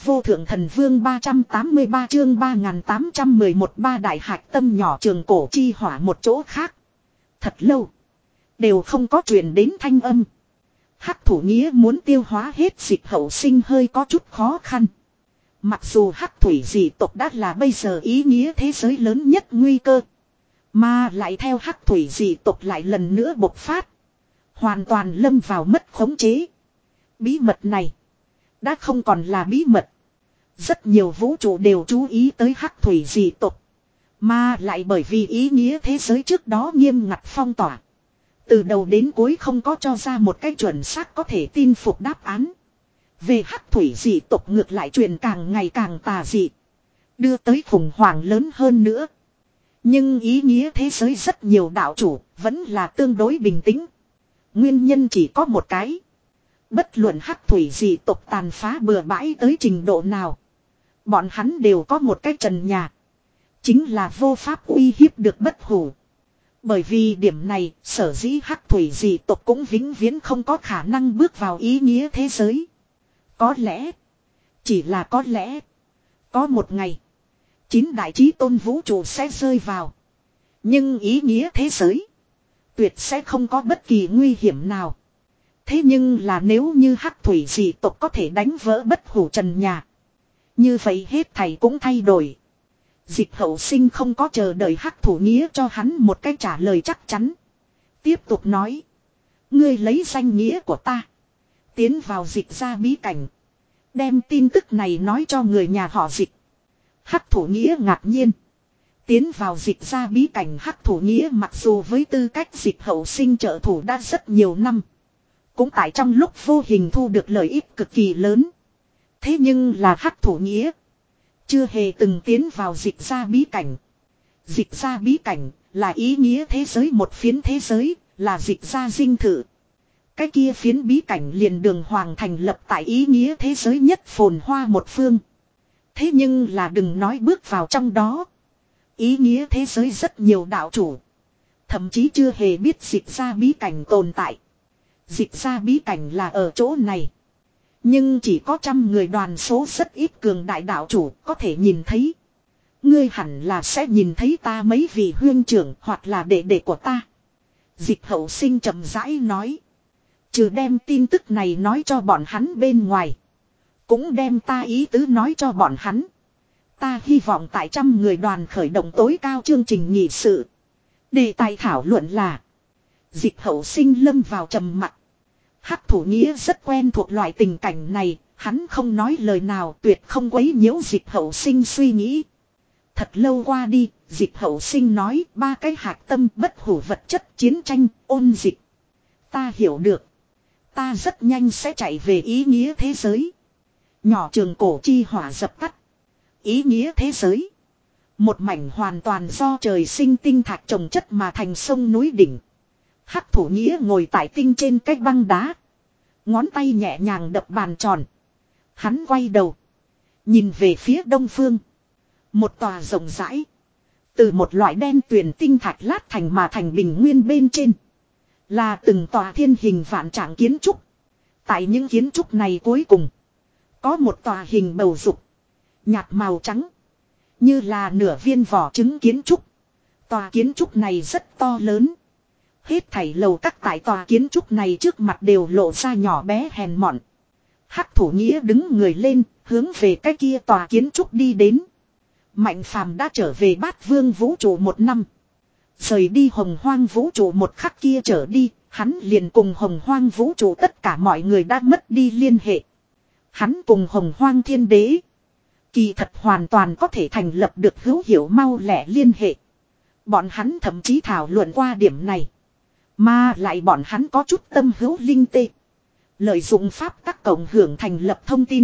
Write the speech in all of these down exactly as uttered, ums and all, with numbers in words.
vô thượng thần vương ba trăm tám mươi ba chương ba nghìn tám trăm mười một ba đại hạch tâm nhỏ trường cổ chi hỏa một chỗ khác. Thật lâu. Đều không có truyền đến thanh âm. Hắc thủ nghĩa muốn tiêu hóa hết dịch hậu sinh hơi có chút khó khăn. Mặc dù hắc thủy dị tộc đã là bây giờ ý nghĩa thế giới lớn nhất nguy cơ. Mà lại theo hắc thủy dị tộc lại lần nữa bộc phát. Hoàn toàn lâm vào mất khống chế. Bí mật này đã không còn là bí mật. Rất nhiều vũ trụ đều chú ý tới hắc thủy dị tộc. Mà lại bởi vì ý nghĩa thế giới trước đó nghiêm ngặt phong tỏa. Từ đầu đến cuối không có cho ra một cái chuẩn xác có thể tin phục đáp án. Về hắc thủy dị tộc ngược lại truyền càng ngày càng tà dị. Đưa tới khủng hoảng lớn hơn nữa. Nhưng ý nghĩa thế giới rất nhiều đạo chủ vẫn là tương đối bình tĩnh. Nguyên nhân chỉ có một cái. Bất luận hắc thủy dị tộc tàn phá bừa bãi tới trình độ nào. Bọn hắn đều có một cái trần nhà. Chính là vô pháp uy hiếp được bất hủ. Bởi vì điểm này, sở dĩ hắc thủy dị tộc cũng vĩnh viễn không có khả năng bước vào ý nghĩa thế giới. Có lẽ, chỉ là có lẽ, có một ngày, chín đại chí tôn vũ trụ sẽ rơi vào. Nhưng ý nghĩa thế giới, tuyệt sẽ không có bất kỳ nguy hiểm nào. Thế nhưng là nếu như hắc thủy dị tộc có thể đánh vỡ bất hủ trần nhà. Như vậy hết thầy cũng thay đổi. Dịch hậu sinh không có chờ đợi hắc thủ nghĩa cho hắn một cái trả lời chắc chắn. Tiếp tục nói. Ngươi lấy danh nghĩa của ta. Tiến vào dịch ra bí cảnh. Đem tin tức này nói cho người nhà họ dịch. Hắc thủ nghĩa ngạc nhiên. Tiến vào dịch ra bí cảnh hắc thủ nghĩa mặc dù với tư cách dịch hậu sinh trợ thủ đã rất nhiều năm. Cũng tại trong lúc vô hình thu được lợi ích cực kỳ lớn. Thế nhưng là hắc thủ nghĩa. Chưa hề từng tiến vào dịch ra bí cảnh. Dịch ra bí cảnh là ý nghĩa thế giới một phiến thế giới, là dịch ra dinh thự. Cái kia phiến bí cảnh liền đường hoàng thành lập tại ý nghĩa thế giới nhất phồn hoa một phương. Thế nhưng là đừng nói bước vào trong đó. Ý nghĩa thế giới rất nhiều đạo chủ. Thậm chí chưa hề biết dịch ra bí cảnh tồn tại. Dịch ra bí cảnh là ở chỗ này. Nhưng chỉ có trăm người đoàn số rất ít cường đại đạo chủ có thể nhìn thấy. Ngươi hẳn là sẽ nhìn thấy ta mấy vị huyên trưởng hoặc là đệ đệ của ta. Dịch hậu sinh chậm rãi nói. Trừ đem tin tức này nói cho bọn hắn bên ngoài. Cũng đem ta ý tứ nói cho bọn hắn. Ta hy vọng tại trăm người đoàn khởi động tối cao chương trình nghị sự. Đề tài thảo luận là. Dịch hậu sinh lâm vào trầm mặc. Hắc thủ nghĩa rất quen thuộc loại tình cảnh này, hắn không nói lời nào tuyệt không quấy nhiễu dịch hậu sinh suy nghĩ. Thật lâu qua đi, dịch hậu sinh nói ba cái hạt tâm bất hủ vật chất chiến tranh, ôn dịch. Ta hiểu được. Ta rất nhanh sẽ chạy về ý nghĩa thế giới. Nhỏ trường cổ chi hỏa dập tắt. Ý nghĩa thế giới. Một mảnh hoàn toàn do trời sinh tinh thạch trồng chất mà thành sông núi đỉnh. Hắc thủ nghĩa ngồi tại tinh trên cái băng đá. Ngón tay nhẹ nhàng đập bàn tròn. Hắn quay đầu. Nhìn về phía đông phương. Một tòa rộng rãi. Từ một loại đen tuyền tinh thạch lát thành mà thành bình nguyên bên trên. Là từng tòa thiên hình vạn trạng kiến trúc. Tại những kiến trúc này cuối cùng. Có một tòa hình bầu dục. Nhạt màu trắng. Như là nửa viên vỏ trứng kiến trúc. Tòa kiến trúc này rất to lớn. Hết thảy lầu các tại tòa kiến trúc này trước mặt đều lộ ra nhỏ bé hèn mọn. Hắc thủ nghĩa đứng người lên, hướng về cái kia tòa kiến trúc đi đến. Mạnh phàm đã trở về bát vương vũ trụ một năm. Rời đi hồng hoang vũ trụ một khắc kia trở đi, hắn liền cùng hồng hoang vũ trụ tất cả mọi người đã mất đi liên hệ. Hắn cùng hồng hoang thiên đế. Kỳ thật hoàn toàn có thể thành lập được hữu hiệu mau lẻ liên hệ. Bọn hắn thậm chí thảo luận qua điểm này. Mà lại bọn hắn có chút tâm hữu linh tê. Lợi dụng pháp tắc cộng hưởng thành lập thông tin.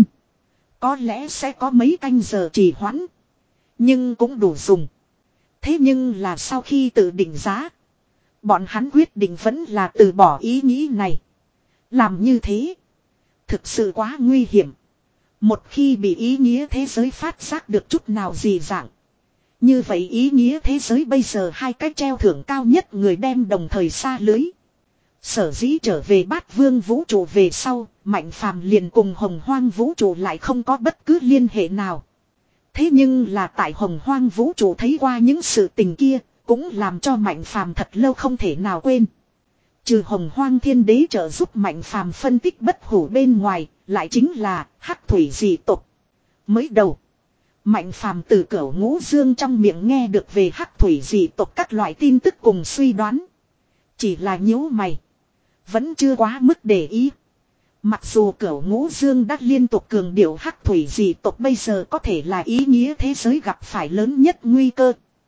Có lẽ sẽ có mấy canh giờ trì hoãn. Nhưng cũng đủ dùng. Thế nhưng là sau khi tự định giá. Bọn hắn quyết định vẫn là từ bỏ ý nghĩ này. Làm như thế. Thực sự quá nguy hiểm. Một khi bị ý nghĩa thế giới phát giác được chút nào gì dạng. Như vậy ý nghĩa thế giới bây giờ hai cái treo thưởng cao nhất người đem đồng thời xa lưới. Sở dĩ trở về Bát Vương vũ trụ về sau, Mạnh Phàm liền cùng Hồng Hoang vũ trụ lại không có bất cứ liên hệ nào. Thế nhưng là tại Hồng Hoang vũ trụ thấy qua những sự tình kia, cũng làm cho Mạnh Phàm thật lâu không thể nào quên. Trừ Hồng Hoang Thiên Đế trợ giúp Mạnh Phàm phân tích bất hủ bên ngoài, lại chính là hắc thủy dị tộc. Mới đầu, Mạnh Phàm từ Cửu Ngũ Dương trong miệng nghe được về hắc thủy dị tộc các loại tin tức cùng suy đoán. Chỉ là nhíu mày, vẫn chưa quá mức để ý. Mặc dù Cửu Ngũ Dương đã liên tục cường điệu hắc thủy dị tộc bây giờ có thể là ý nghĩa thế giới gặp phải lớn nhất nguy cơ.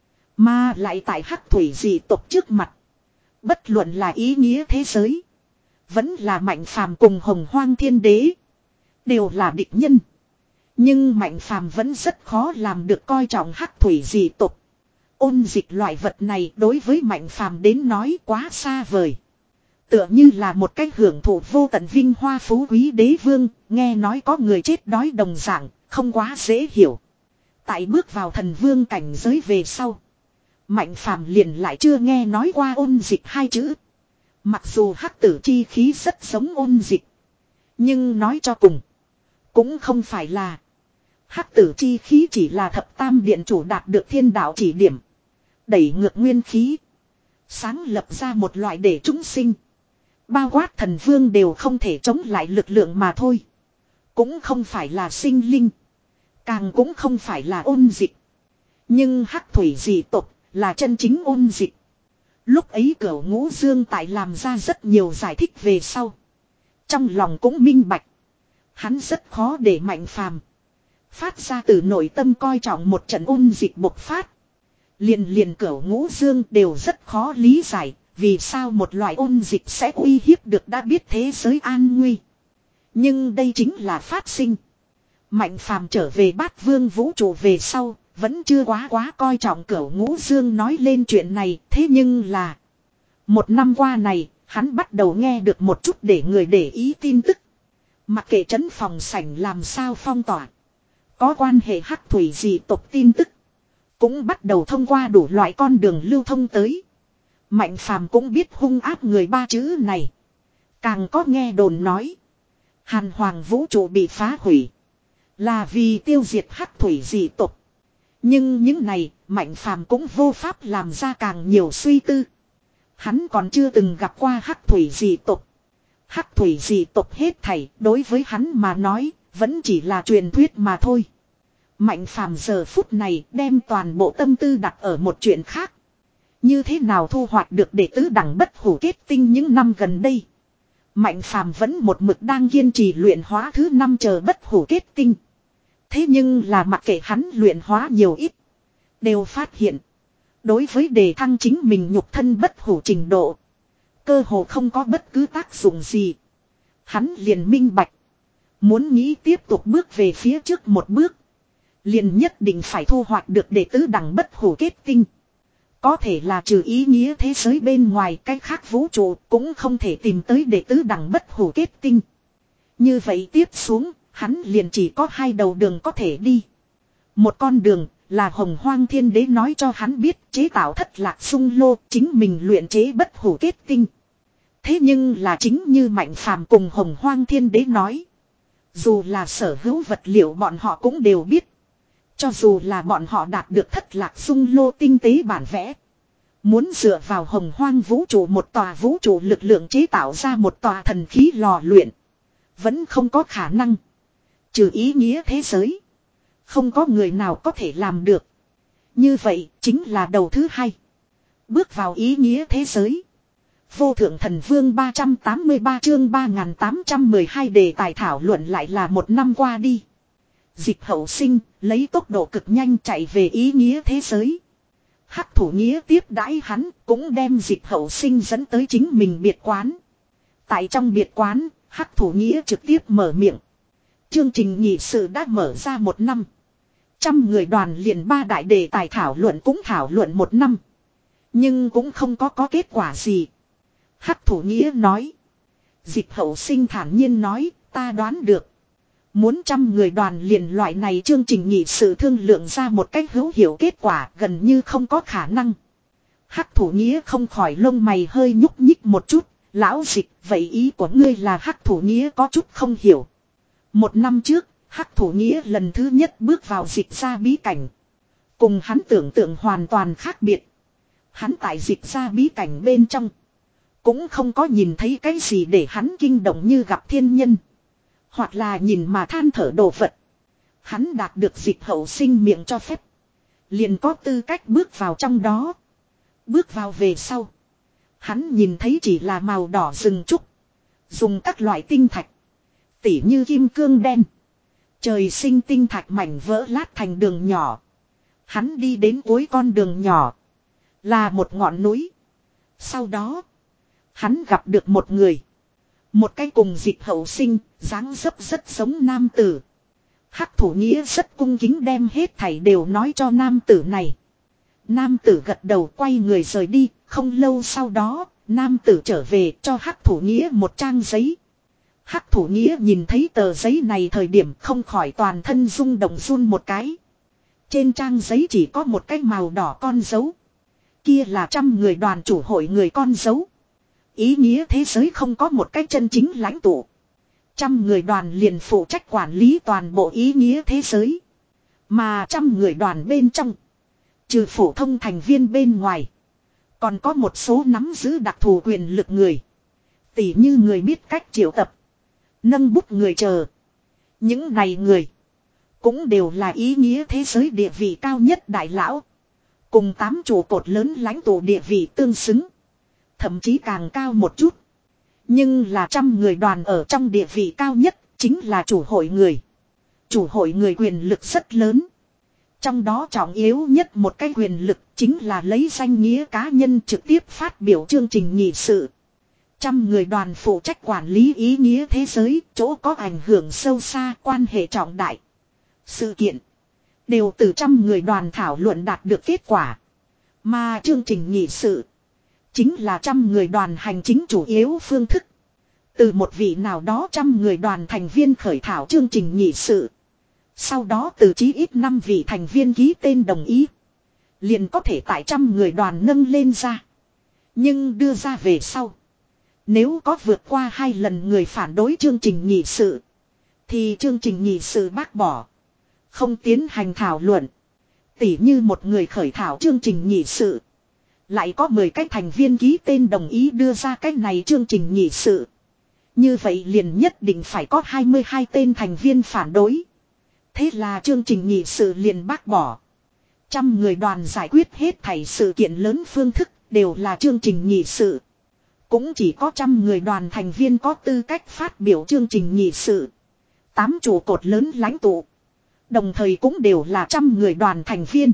Mà lại tại hắc thủy dị tộc trước mặt, bất luận là ý nghĩa thế giới, vẫn là Mạnh Phàm cùng Hồng Hoang Thiên Đế, đều là địch nhân. Nhưng Mạnh Phàm vẫn rất khó làm được coi trọng hắc thủy dị tộc. Ôn dịch loại vật này đối với Mạnh Phàm đến nói quá xa vời. Tựa như là một cách hưởng thụ vô tận vinh hoa phú quý đế vương, nghe nói có người chết đói đồng dạng, không quá dễ hiểu. Tại bước vào thần vương cảnh giới về sau, Mạnh Phàm liền lại chưa nghe nói qua ôn dịch hai chữ. Mặc dù hắc tử chi khí rất giống ôn dịch, nhưng nói cho cùng, cũng không phải là. Hắc tử chi khí chỉ là thập tam điện chủ đạt được thiên đạo chỉ điểm, đẩy ngược nguyên khí, sáng lập ra một loại để chúng sinh, bao quát thần vương đều không thể chống lại lực lượng mà thôi. Cũng không phải là sinh linh, càng cũng không phải là ôn dịch. Nhưng hắc thủy dị tộc là chân chính ôn dịch. Lúc ấy Cửu Ngũ Dương tại làm ra rất nhiều giải thích về sau, trong lòng cũng minh bạch, hắn rất khó để Mạnh Phàm phát ra từ nội tâm coi trọng một trận ôn dịch bộc phát. Liền liền Cửu Ngũ Dương đều rất khó lý giải, vì sao một loại ôn dịch sẽ uy hiếp được đã biết thế giới an nguy. Nhưng đây chính là phát sinh. Mạnh Phàm trở về Bát Vương vũ trụ về sau, vẫn chưa quá quá coi trọng Cửu Ngũ Dương nói lên chuyện này. Thế nhưng là, một năm qua này, hắn bắt đầu nghe được một chút để người để ý tin tức. Mặc kệ trấn phòng sảnh làm sao phong tỏa, có quan hệ hắc thủy dị tộc tin tức, cũng bắt đầu thông qua đủ loại con đường lưu thông tới. Mạnh Phàm cũng biết hung ác người ba chữ này. Càng có nghe đồn nói, Hàn Hoàng vũ trụ bị phá hủy là vì tiêu diệt hắc thủy dị tộc. Nhưng những này, Mạnh Phàm cũng vô pháp làm ra càng nhiều suy tư. Hắn còn chưa từng gặp qua hắc thủy dị tộc. Hắc thủy dị tộc hết thảy, đối với hắn mà nói, vẫn chỉ là truyền thuyết mà thôi. Mạnh Phàm giờ phút này đem toàn bộ tâm tư đặt ở một chuyện khác. Như thế nào thu hoạch được đệ tứ đẳng bất hủ kết tinh những năm gần đây. Mạnh Phàm vẫn một mực đang kiên trì luyện hóa thứ năm chờ bất hủ kết tinh. Thế nhưng là mặc kệ hắn luyện hóa nhiều ít, đều phát hiện, đối với đề thăng chính mình nhục thân bất hủ trình độ, cơ hồ không có bất cứ tác dụng gì. Hắn liền minh bạch, muốn nghĩ tiếp tục bước về phía trước một bước, liền nhất định phải thu hoạch được đệ tứ đẳng bất hủ kết tinh. Có thể là trừ ý nghĩa thế giới bên ngoài cái khác vũ trụ cũng không thể tìm tới đệ tứ đẳng bất hủ kết tinh. Như vậy tiếp xuống, hắn liền chỉ có hai đầu đường có thể đi. Một con đường là Hồng Hoang Thiên Đế nói cho hắn biết chế tạo thất lạc sung lô, chính mình luyện chế bất hủ kết tinh. Thế nhưng là chính như Mạnh Phàm cùng Hồng Hoang Thiên Đế nói, dù là sở hữu vật liệu bọn họ cũng đều biết. Cho dù là bọn họ đạt được thất lạc sung lô tinh tế bản vẽ, muốn dựa vào Hồng Hoang vũ trụ một tòa vũ trụ lực lượng chế tạo ra một tòa thần khí lò luyện, vẫn không có khả năng. Trừ ý nghĩa thế giới, không có người nào có thể làm được. Như vậy chính là đầu thứ hai. Bước vào ý nghĩa thế giới. Vô thượng thần vương ba trăm tám mươi ba chương ba nghìn tám trăm mười hai đề tài thảo luận lại là một năm qua đi. Dịch Hậu Sinh lấy tốc độ cực nhanh chạy về ý nghĩa thế giới. Hắc thủ nghĩa tiếp đãi hắn, cũng đem Dịch Hậu Sinh dẫn tới chính mình biệt quán. Tại trong biệt quán, Hắc thủ nghĩa trực tiếp mở miệng. Chương trình nghị sự đã mở ra một năm. Trăm người đoàn liền ba đại đề tài thảo luận cũng thảo luận một năm. Nhưng cũng không có có kết quả gì. Hắc thủ nghĩa nói. Dịch Hậu Sinh thản nhiên nói, ta đoán được. Muốn trăm người đoàn liền loại này chương trình nghị sự thương lượng ra một cách hữu hiệu kết quả gần như không có khả năng. Hắc thủ nghĩa không khỏi lông mày hơi nhúc nhích một chút, Lão Dịch, vậy ý của ngươi là Hắc Thủ Nghĩa có chút không hiểu. Một năm trước, Hắc Thủ Nghĩa lần thứ nhất bước vào Dịch ra bí cảnh. Cùng hắn tưởng tượng hoàn toàn khác biệt. Hắn tại Dịch ra bí cảnh bên trong. Cũng không có nhìn thấy cái gì để hắn kinh động như gặp thiên nhân. Hoặc là nhìn mà than thở đồ vật. Hắn đạt được Dịch hậu sinh miệng cho phép. Liền có tư cách bước vào trong đó. Bước vào về sau. Hắn nhìn thấy chỉ là màu đỏ rừng trúc. Dùng các loại tinh thạch. Tỉ như kim cương đen. Trời sinh tinh thạch mảnh vỡ lát thành đường nhỏ. Hắn đi đến cuối con đường nhỏ. Là một ngọn núi. Sau đó. Hắn gặp được một người. Một cái cùng Dịch hậu sinh. Dáng dấp rất giống nam tử. Hắc Thủ Nghĩa rất cung kính đem hết thảy đều nói cho nam tử này. Nam tử gật đầu quay người rời đi. Không lâu sau đó, nam tử trở về cho Hắc Thủ Nghĩa một trang giấy. Hắc Thủ Nghĩa nhìn thấy tờ giấy này thời điểm không khỏi toàn thân rung động run một cái. Trên trang giấy chỉ có một cái màu đỏ con dấu. Kia là trăm người đoàn chủ hội người con dấu. Ý nghĩa thế giới không có một cái chân chính lãnh tụ. Trăm người đoàn liền phụ trách quản lý toàn bộ ý nghĩa thế giới. Mà trăm người đoàn bên trong. Trừ phổ thông thành viên bên ngoài. Còn có một số nắm giữ đặc thù quyền lực người. Tỉ như người biết cách triệu tập. Nâng bút người chờ. Những này người. Cũng đều là ý nghĩa thế giới địa vị cao nhất đại lão. Cùng tám trụ cột lớn lãnh tụ địa vị tương xứng. Thậm chí càng cao một chút. Nhưng là trăm người đoàn ở trong địa vị cao nhất. Chính là chủ hội người. Chủ hội người quyền lực rất lớn. Trong đó trọng yếu nhất một cái quyền lực chính là lấy danh nghĩa cá nhân trực tiếp phát biểu chương trình nghị sự. Trăm người đoàn phụ trách quản lý ý nghĩa thế giới, chỗ có ảnh hưởng sâu xa, quan hệ trọng đại. Sự kiện đều từ trăm người đoàn thảo luận đạt được kết quả. Mà chương trình nghị sự chính là trăm người đoàn hành chính chủ yếu phương thức. Từ một vị nào đó trăm người đoàn thành viên khởi thảo chương trình nghị sự. Sau đó từ chí ít năm vị thành viên ký tên đồng ý. Liền có thể tại trăm người đoàn nâng lên ra. Nhưng đưa ra về sau. Nếu có vượt qua hai lần người phản đối chương trình nghị sự. Thì chương trình nghị sự bác bỏ. Không tiến hành thảo luận. Tỉ như một người khởi thảo chương trình nghị sự. Lại có mười cái thành viên ký tên đồng ý đưa ra cái này chương trình nghị sự. Như vậy liền nhất định phải có hai mươi hai tên thành viên phản đối. Thế là chương trình nghị sự liền bác bỏ. Trăm người đoàn giải quyết hết thảy sự kiện lớn phương thức đều là chương trình nghị sự. Cũng chỉ có trăm người đoàn thành viên có tư cách phát biểu chương trình nghị sự. Tám trụ cột lớn lãnh tụ. Đồng thời cũng đều là trăm người đoàn thành viên.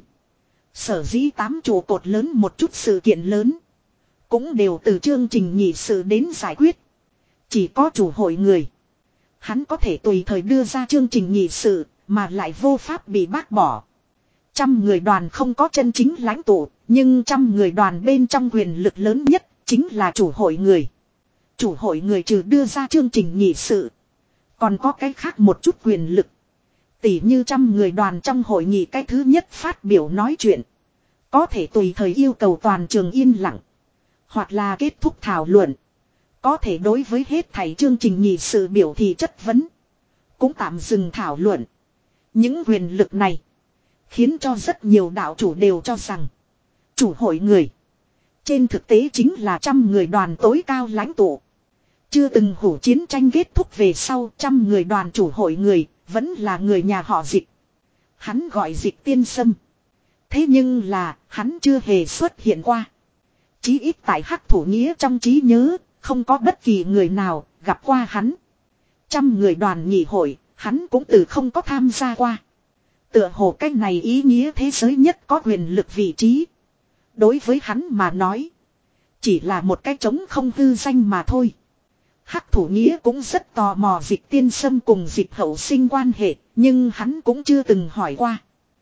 Sở dĩ tám trụ cột lớn một chút sự kiện lớn. Cũng đều từ chương trình nghị sự đến giải quyết. Chỉ có chủ hội người. Hắn có thể tùy thời đưa ra chương trình nghị sự. Mà lại vô pháp bị bác bỏ. Trăm người đoàn không có chân chính lãnh tụ. Nhưng trăm người đoàn bên trong quyền lực lớn nhất. Chính là chủ hội người. Chủ hội người trừ đưa ra chương trình nghị sự. Còn có cái khác một chút quyền lực. Tỉ như trăm người đoàn trong hội nghị cái thứ nhất phát biểu nói chuyện. Có thể tùy thời yêu cầu toàn trường yên lặng. Hoặc là kết thúc thảo luận. Có thể đối với hết thảy chương trình nghị sự biểu thị chất vấn. Cũng tạm dừng thảo luận. Những quyền lực này. Khiến cho rất nhiều đạo chủ đều cho rằng. Chủ hội người. Trên thực tế chính là trăm người đoàn tối cao lãnh tụ. Chưa từng hủ chiến tranh kết thúc về sau trăm người đoàn chủ hội người. Vẫn là người nhà họ Dịch. Hắn gọi Dịch Tiên Sâm. Thế nhưng là hắn chưa hề xuất hiện qua. Chí ít tại Hắc Thủ Nghĩa trong trí nhớ. Không có bất kỳ người nào gặp qua hắn. Trăm người đoàn nghị hội. Hắn cũng từ không có tham gia qua. Tựa hồ cái này ý nghĩa thế giới nhất có quyền lực vị trí. Đối với hắn mà nói. Chỉ là một cái trống không hư danh mà thôi. Hắc Thủ Nghĩa cũng rất tò mò Dịch Tiên Sâm cùng Dịch hậu sinh quan hệ. Nhưng hắn cũng chưa từng hỏi qua.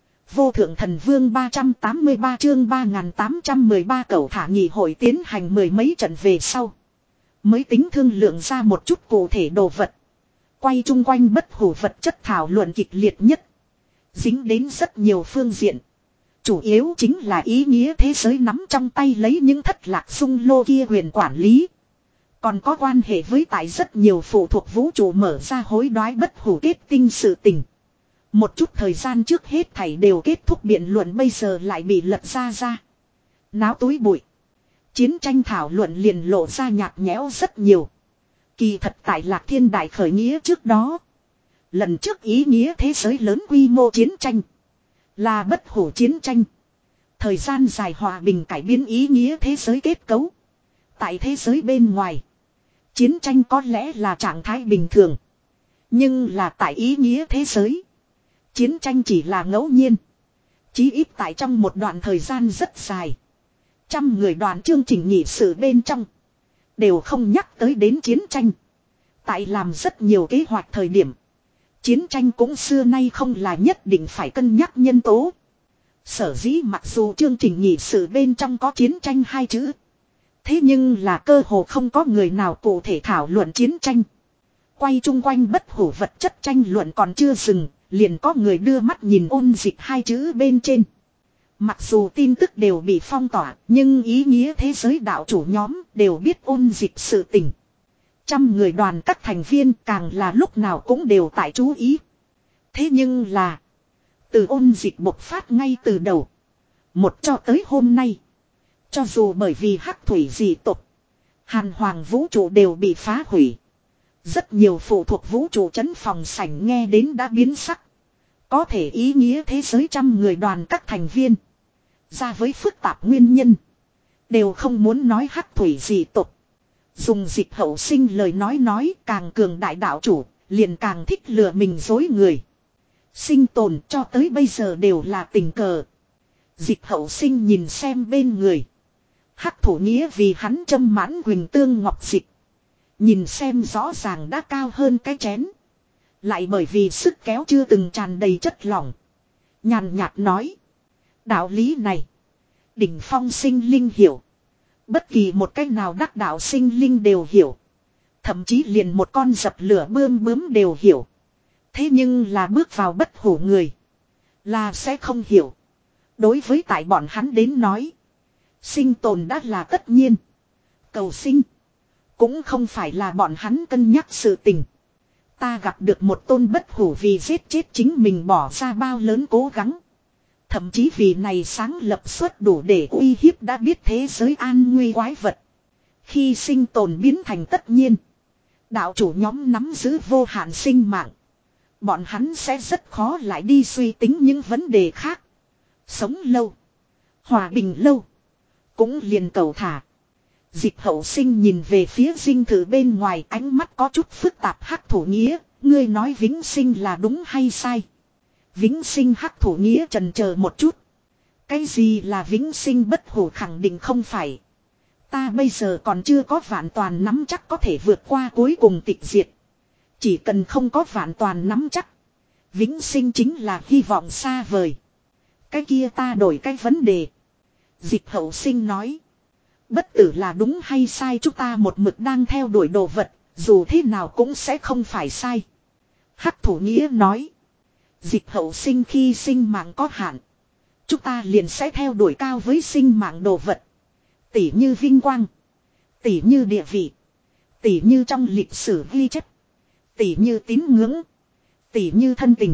Vô thượng thần vương ba trăm tám mươi ba chương ba nghìn tám trăm mười ba cẩu thả nghị hội tiến hành mười mấy trận về sau. Mới tính thương lượng ra một chút cụ thể đồ vật. Quay chung quanh bất hủ vật chất thảo luận kịch liệt nhất. Dính đến rất nhiều phương diện. Chủ yếu chính là ý nghĩa thế giới nắm trong tay lấy những thất lạc sung lô kia quyền quản lý. Còn có quan hệ với tại rất nhiều phụ thuộc vũ trụ mở ra hối đoái bất hủ kết tinh sự tình. Một chút thời gian trước hết thảy đều kết thúc biện luận bây giờ lại bị lật ra ra. Náo túi bụi. Chiến tranh thảo luận liền lộ ra nhạt nhẽo rất nhiều. Kỳ thật tại Lạc Thiên Đại khởi nghĩa trước đó. Lần trước ý nghĩa thế giới lớn quy mô chiến tranh. Là bất hủ chiến tranh. Thời gian dài hòa bình cải biến ý nghĩa thế giới kết cấu. Tại thế giới bên ngoài. Chiến tranh có lẽ là trạng thái bình thường. Nhưng là tại ý nghĩa thế giới. Chiến tranh chỉ là ngẫu nhiên. Chí ít tại trong một đoạn thời gian rất dài. Trăm người đoàn chương trình nghị sự bên trong. Đều không nhắc tới đến chiến tranh. Tại làm rất nhiều kế hoạch thời điểm. Chiến tranh cũng xưa nay không là nhất định phải cân nhắc nhân tố. Sở dĩ mặc dù chương trình nghị sự bên trong có chiến tranh hai chữ. Thế nhưng là cơ hồ không có người nào cụ thể thảo luận chiến tranh. Quay chung quanh bất hủ vật chất tranh luận còn chưa dừng. Liền có người đưa mắt nhìn ôn dịch hai chữ bên trên. Mặc dù tin tức đều bị phong tỏa, nhưng ý nghĩa thế giới đạo chủ nhóm đều biết ôn dịch sự tình. Trăm người đoàn các thành viên càng là lúc nào cũng đều tại chú ý. Thế nhưng là, từ ôn dịch bộc phát ngay từ đầu, một cho tới hôm nay, cho dù bởi vì hắc thủy dị tộc, hàn hoàng vũ trụ đều bị phá hủy. Rất nhiều phụ thuộc vũ trụ trấn phòng sảnh nghe đến đã biến sắc. Có thể ý nghĩa thế giới trăm người đoàn các thành viên. Ra với phức tạp nguyên nhân. Đều không muốn nói hắc thủy dị tộc. Dùng dịch hậu sinh lời nói nói càng cường đại đạo chủ. Liền càng thích lừa mình dối người. Sinh tồn cho tới bây giờ đều là tình cờ. Dịch hậu sinh nhìn xem bên người. Hắc thủ nghĩa vì hắn châm mãn quỳnh tương ngọc dịch. Nhìn xem rõ ràng đã cao hơn cái chén. Lại bởi vì sức kéo chưa từng tràn đầy chất lỏng. Nhàn nhạt nói. Đạo lý này. Đỉnh phong sinh linh hiểu. Bất kỳ một cách nào đắc đạo sinh linh đều hiểu. Thậm chí liền một con dập lửa bươm bướm đều hiểu. Thế nhưng là bước vào bất hủ người. Là sẽ không hiểu. Đối với tại bọn hắn đến nói. Sinh tồn đã là tất nhiên. Cầu sinh. Cũng không phải là bọn hắn cân nhắc sự tình. Ta gặp được một tôn bất hủ vì giết chết chính mình bỏ ra bao lớn cố gắng. Thậm chí vì này sáng lập suất đủ để uy hiếp đã biết thế giới an nguy quái vật. Khi sinh tồn biến thành tất nhiên. Đạo chủ nhóm nắm giữ vô hạn sinh mạng. Bọn hắn sẽ rất khó lại đi suy tính những vấn đề khác. Sống lâu. Hòa bình lâu. Cũng liền cầu thả. Dịch hậu sinh nhìn về phía dinh thự bên ngoài ánh mắt có chút phức tạp hắc thủ nghĩa. Ngươi nói vĩnh sinh là đúng hay sai? Vĩnh sinh hắc thủ nghĩa trần chờ một chút. Cái gì là vĩnh sinh bất hủ khẳng định không phải. Ta bây giờ còn chưa có vạn toàn nắm chắc có thể vượt qua cuối cùng tịch diệt. Chỉ cần không có vạn toàn nắm chắc. Vĩnh sinh chính là hy vọng xa vời. Cái kia ta đổi cái vấn đề. Dịch hậu sinh nói. Bất tử là đúng hay sai chúng ta một mực đang theo đuổi đồ vật. Dù thế nào cũng sẽ không phải sai. Hắc thủ nghĩa nói. Dịch hậu sinh khi sinh mạng có hạn. Chúng ta liền sẽ theo đuổi cao với sinh mạng đồ vật. Tỉ như vinh quang. Tỉ như địa vị. Tỉ như trong lịch sử ghi chép. Tỉ như tín ngưỡng. Tỉ như thân tình.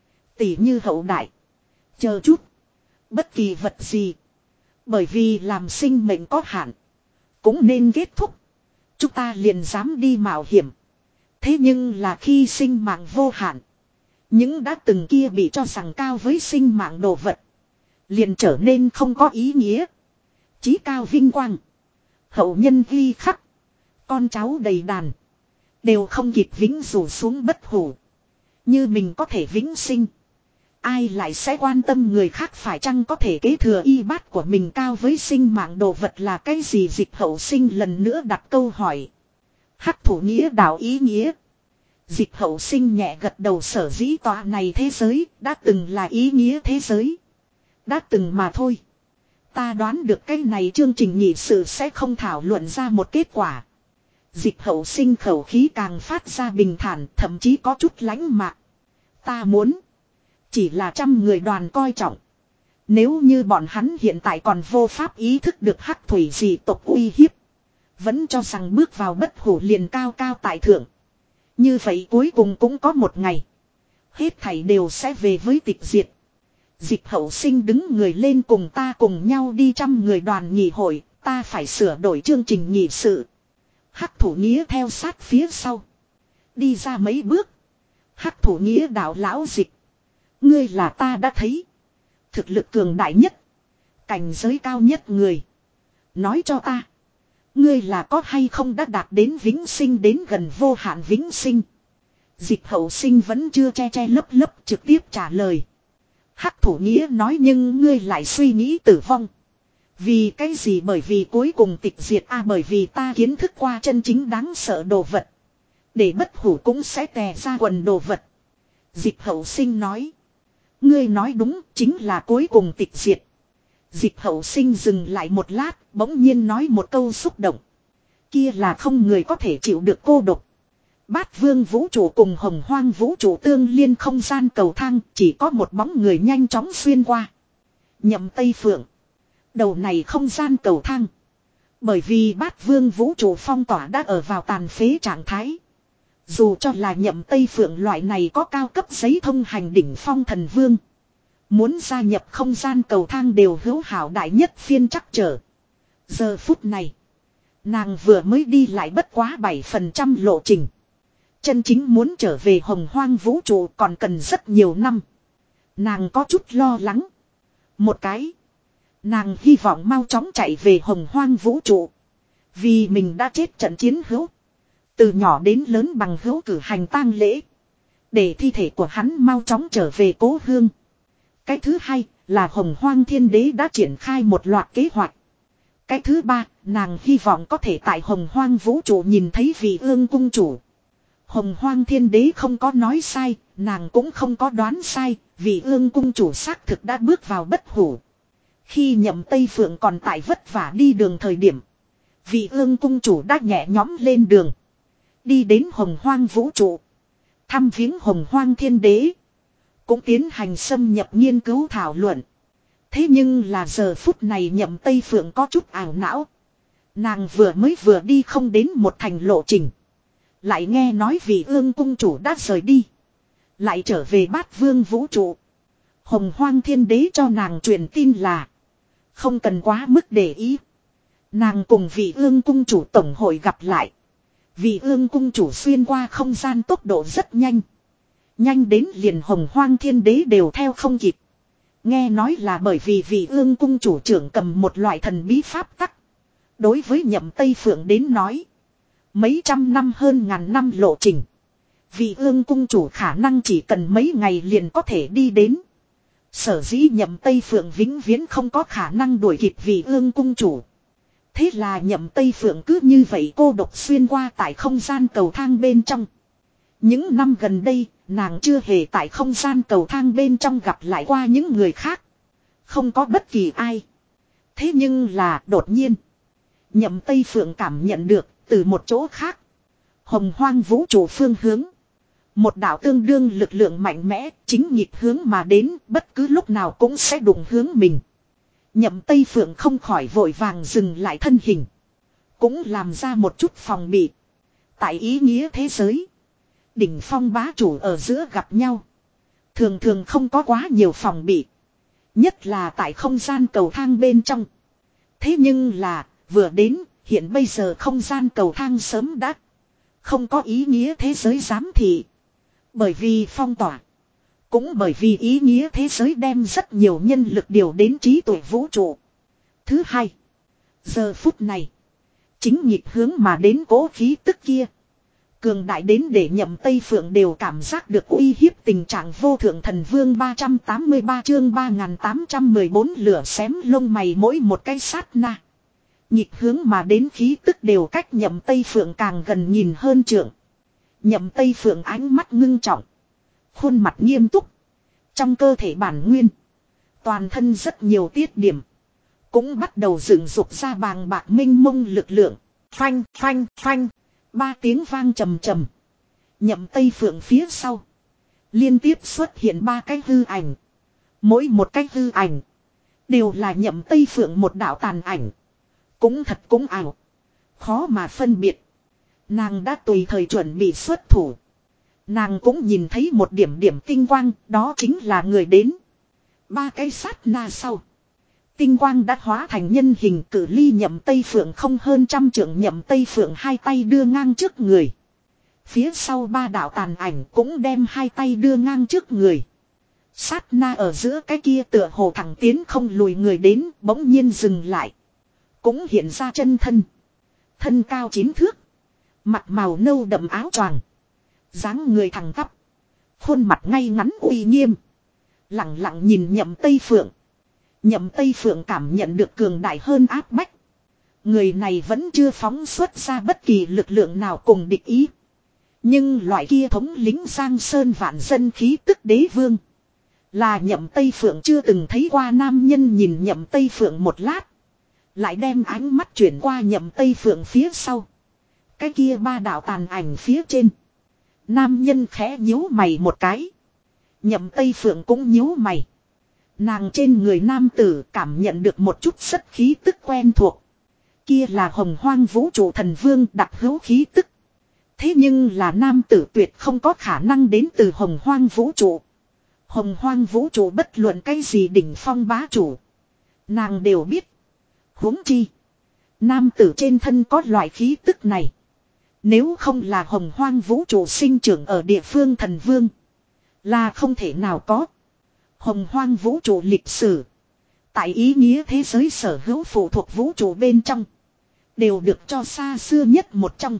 Tỉ như hậu đại. Chờ chút. Bất kỳ vật gì. Bởi vì làm sinh mệnh có hạn. Cũng nên kết thúc. Chúng ta liền dám đi mạo hiểm. Thế nhưng là khi sinh mạng vô hạn. Những đã từng kia bị cho rằng cao với sinh mạng đồ vật. Liền trở nên không có ý nghĩa. Chí cao vinh quang. Hậu nhân ghi khắc. Con cháu đầy đàn. Đều không kịp vĩnh rủ xuống bất hủ. Như mình có thể vĩnh sinh. Ai lại sẽ quan tâm người khác phải chăng có thể kế thừa y bát của mình cao với sinh mạng đồ vật là cái gì? Dịch hậu sinh lần nữa đặt câu hỏi. Hắc thủ nghĩa đạo ý nghĩa. Dịch hậu sinh nhẹ gật đầu sở dĩ tòa này thế giới đã từng là ý nghĩa thế giới. Đã từng mà thôi. Ta đoán được cái này chương trình nghị sự sẽ không thảo luận ra một kết quả. Dịch hậu sinh khẩu khí càng phát ra bình thản thậm chí có chút lãnh mạc. Ta muốn. Chỉ là trăm người đoàn coi trọng. Nếu như bọn hắn hiện tại còn vô pháp ý thức được hắc thủy dị tộc uy hiếp. Vẫn cho rằng bước vào bất hủ liền cao cao tại thượng. Như vậy cuối cùng cũng có một ngày. Hết thảy đều sẽ về với tịch diệt. Dịch Hậu Sinh đứng người lên cùng ta cùng nhau đi trăm người đoàn nghị hội. Ta phải sửa đổi chương trình nghị sự. Hắc Thủ Nghĩa theo sát phía sau. Đi ra mấy bước. Hắc Thủ Nghĩa đạo lão Dịch. Ngươi là ta đã thấy. Thực lực cường đại nhất. Cảnh giới cao nhất người. Nói cho ta. Ngươi là có hay không đã đạt đến vĩnh sinh đến gần vô hạn vĩnh sinh. Dịch Hậu Sinh vẫn chưa che che lấp lấp trực tiếp trả lời. Hắc Thủ Nghĩa nói nhưng ngươi lại suy nghĩ tử vong. Vì cái gì? Bởi vì cuối cùng tịch diệt a à, bởi vì ta kiến thức qua chân chính đáng sợ đồ vật. Để bất hủ cũng sẽ tè ra quần đồ vật. Dịch Hậu Sinh nói. Ngươi nói đúng chính là cuối cùng tịch diệt. Dịch Hậu Sinh dừng lại một lát bỗng nhiên nói một câu xúc động. Kia là không người có thể chịu được cô độc. Bát Vương vũ trụ cùng Hồng Hoang vũ trụ tương liên không gian cầu thang chỉ có một bóng người nhanh chóng xuyên qua. Nhậm Tây Phượng. Đầu này không gian cầu thang. Bởi vì Bát Vương vũ trụ phong tỏa đã ở vào tàn phế trạng thái. Dù cho là Nhậm Tây Phượng loại này có cao cấp giấy thông hành đỉnh phong thần vương. Muốn gia nhập không gian cầu thang đều hữu hảo đại nhất phiên chắc trở. Giờ phút này. Nàng vừa mới đi lại bất quá bảy phần trăm lộ trình. Chân chính muốn trở về Hồng Hoang vũ trụ còn cần rất nhiều năm. Nàng có chút lo lắng. Một cái. Nàng hy vọng mau chóng chạy về Hồng Hoang vũ trụ. Vì mình đã chết trận chiến hữu. Từ nhỏ đến lớn bằng hữu cử hành tang lễ. Để thi thể của hắn mau chóng trở về cố hương. Cái thứ hai là Hồng Hoang Thiên Đế đã triển khai một loạt kế hoạch. Cái thứ ba, nàng hy vọng có thể tại Hồng Hoang vũ trụ nhìn thấy vị ương cung chủ. Hồng Hoang Thiên Đế không có nói sai, nàng cũng không có đoán sai, vị ương cung chủ xác thực đã bước vào bất hủ. Khi Nhậm Tây Phượng còn tại vất vả đi đường thời điểm, vị ương cung chủ đã nhẹ nhõm lên đường. Đi đến Hồng Hoang vũ trụ, thăm viếng Hồng Hoang Thiên Đế. Cũng tiến hành xâm nhập nghiên cứu thảo luận. Thế nhưng là giờ phút này Nhậm Tây Phượng có chút ảo não. Nàng vừa mới vừa đi không đến một thành lộ trình. Lại nghe nói vị ương cung chủ đã rời đi. Lại trở về Bát Vương vũ trụ. Hồng Hoang Thiên Đế cho nàng truyền tin là. Không cần quá mức để ý. Nàng cùng vị ương cung chủ tổng hội gặp lại. Vị ương cung chủ xuyên qua không gian tốc độ rất nhanh. Nhanh đến liền Hồng Hoang Thiên Đế đều theo không kịp. Nghe nói là bởi vì vị ương cung chủ trưởng cầm một loại thần bí pháp tắc. Đối với Nhậm Tây Phượng đến nói. Mấy trăm năm hơn ngàn năm lộ trình. Vị ương cung chủ khả năng chỉ cần mấy ngày liền có thể đi đến. Sở dĩ Nhậm Tây Phượng vĩnh viễn không có khả năng đuổi kịp vị ương cung chủ. Thế là Nhậm Tây Phượng cứ như vậy cô độc xuyên qua tại không gian cầu thang bên trong. Những năm gần đây, nàng chưa hề tại không gian cầu thang bên trong gặp lại qua những người khác. Không có bất kỳ ai. Thế nhưng là đột nhiên. Nhậm Tây Phượng cảm nhận được từ một chỗ khác. Hồng Hoang vũ trụ phương hướng. Một đạo tương đương lực lượng mạnh mẽ chính nhịp hướng mà đến bất cứ lúc nào cũng sẽ đụng hướng mình. Nhậm Tây Phượng không khỏi vội vàng dừng lại thân hình. Cũng làm ra một chút phòng bị. Tại ý nghĩa thế giới. Đỉnh phong bá chủ ở giữa gặp nhau. Thường thường không có quá nhiều phòng bị. Nhất là tại không gian cầu thang bên trong. Thế nhưng là vừa đến hiện bây giờ không gian cầu thang sớm đã. Không có ý nghĩa thế giới giám thị. Bởi vì phong tỏa. Cũng bởi vì ý nghĩa thế giới đem rất nhiều nhân lực điều đến trí tuệ vũ trụ. Thứ hai. Giờ phút này. Chính nhịp hướng mà đến cố khí tức kia. Cường đại đến để Nhậm Tây Phượng đều cảm giác được uy hiếp tình trạng vô thượng thần vương ba trăm tám mươi ba chương ba nghìn tám trăm mười bốn lửa xém lông mày mỗi một cái sát na. Nhịp hướng mà đến khí tức đều cách Nhậm Tây Phượng càng gần nhìn hơn trượng. Nhậm Tây Phượng ánh mắt ngưng trọng. Khuôn mặt nghiêm túc. Trong cơ thể bản nguyên. Toàn thân rất nhiều tiết điểm. Cũng bắt đầu dựng dục ra bàng bạc minh mông lực lượng. Phanh, phanh, phanh. Ba tiếng vang trầm trầm. Nhậm Tây Phượng phía sau. Liên tiếp xuất hiện ba cái hư ảnh. Mỗi một cái hư ảnh. Đều là Nhậm Tây Phượng một đạo tàn ảnh. Cũng thật cũng ảo. Khó mà phân biệt. Nàng đã tùy thời chuẩn bị xuất thủ. Nàng cũng nhìn thấy một điểm điểm tinh quang, đó chính là người đến. Ba cái sát na sau. Tinh quang đã hóa thành nhân hình, cử ly Nhậm Tây Phượng không hơn trăm trượng. Nhậm Tây Phượng hai tay đưa ngang trước người. Phía sau ba đạo tàn ảnh cũng đem hai tay đưa ngang trước người. Sát na ở giữa cái kia tựa hồ thẳng tiến không lùi người đến, bỗng nhiên dừng lại. Cũng hiện ra chân thân. Thân cao chín thước. Mặt màu nâu đậm áo choàng. Dáng người thẳng tắp. Khuôn mặt ngay ngắn uy nghiêm. Lặng lặng nhìn Nhậm Tây Phượng. Nhậm Tây Phượng cảm nhận được cường đại hơn áp bách. Người này vẫn chưa phóng xuất ra bất kỳ lực lượng nào cùng địch ý. Nhưng loại kia thống lính Giang Sơn vạn dân khí tức đế vương. Là Nhậm Tây Phượng chưa từng thấy qua. Nam nhân nhìn Nhậm Tây Phượng một lát. Lại đem ánh mắt chuyển qua Nhậm Tây Phượng phía sau. Cái kia ba đạo tàn ảnh phía trên. Nam nhân khẽ nhíu mày một cái. Nhậm Tây Phượng cũng nhíu mày. Nàng trên người nam tử cảm nhận được một chút rất khí tức quen thuộc. Kia là Hồng Hoang Vũ Trụ Thần Vương đặc hữu khí tức. Thế nhưng là nam tử tuyệt không có khả năng đến từ Hồng Hoang Vũ Trụ. Hồng Hoang Vũ Trụ bất luận cái gì đỉnh phong bá chủ. Nàng đều biết. Huống chi. Nam tử trên thân có loại khí tức này. Nếu không là Hồng Hoang Vũ Trụ sinh trưởng ở địa phương thần vương. Là không thể nào có. Hồng Hoang Vũ Trụ lịch sử. Tại ý nghĩa thế giới sở hữu phụ thuộc vũ trụ bên trong. Đều được cho xa xưa nhất một trong.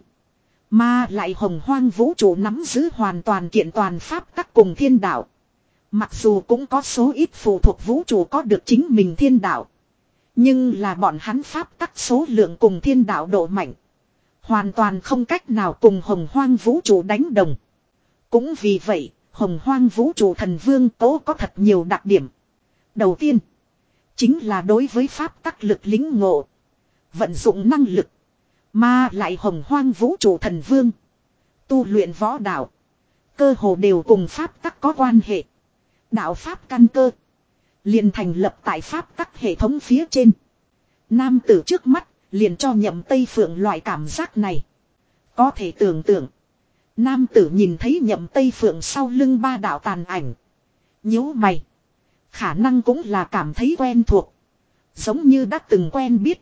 Mà lại Hồng Hoang Vũ Trụ nắm giữ hoàn toàn kiện toàn pháp tắc cùng thiên đạo. Mặc dù cũng có số ít phụ thuộc vũ trụ có được chính mình thiên đạo. Nhưng là bọn hắn pháp tắc số lượng cùng thiên đạo độ mạnh. Hoàn toàn không cách nào cùng Hồng Hoang Vũ Trụ đánh đồng. Cũng vì vậy, Hồng Hoang Vũ Trụ Thần Vương tố có thật nhiều đặc điểm. Đầu tiên, chính là đối với pháp tắc lực lính ngộ. Vận dụng năng lực. Mà lại Hồng Hoang Vũ Trụ Thần Vương. Tu luyện võ đạo. Cơ hồ đều cùng pháp tắc có quan hệ. Đạo pháp căn cơ. Liền thành lập tại pháp tắc hệ thống phía trên. Nam tử trước mắt. Liền cho Nhậm Tây Phượng loại cảm giác này. Có thể tưởng tượng. Nam tử nhìn thấy Nhậm Tây Phượng sau lưng ba đạo tàn ảnh. Nhíu mày. Khả năng cũng là cảm thấy quen thuộc. Giống như đã từng quen biết.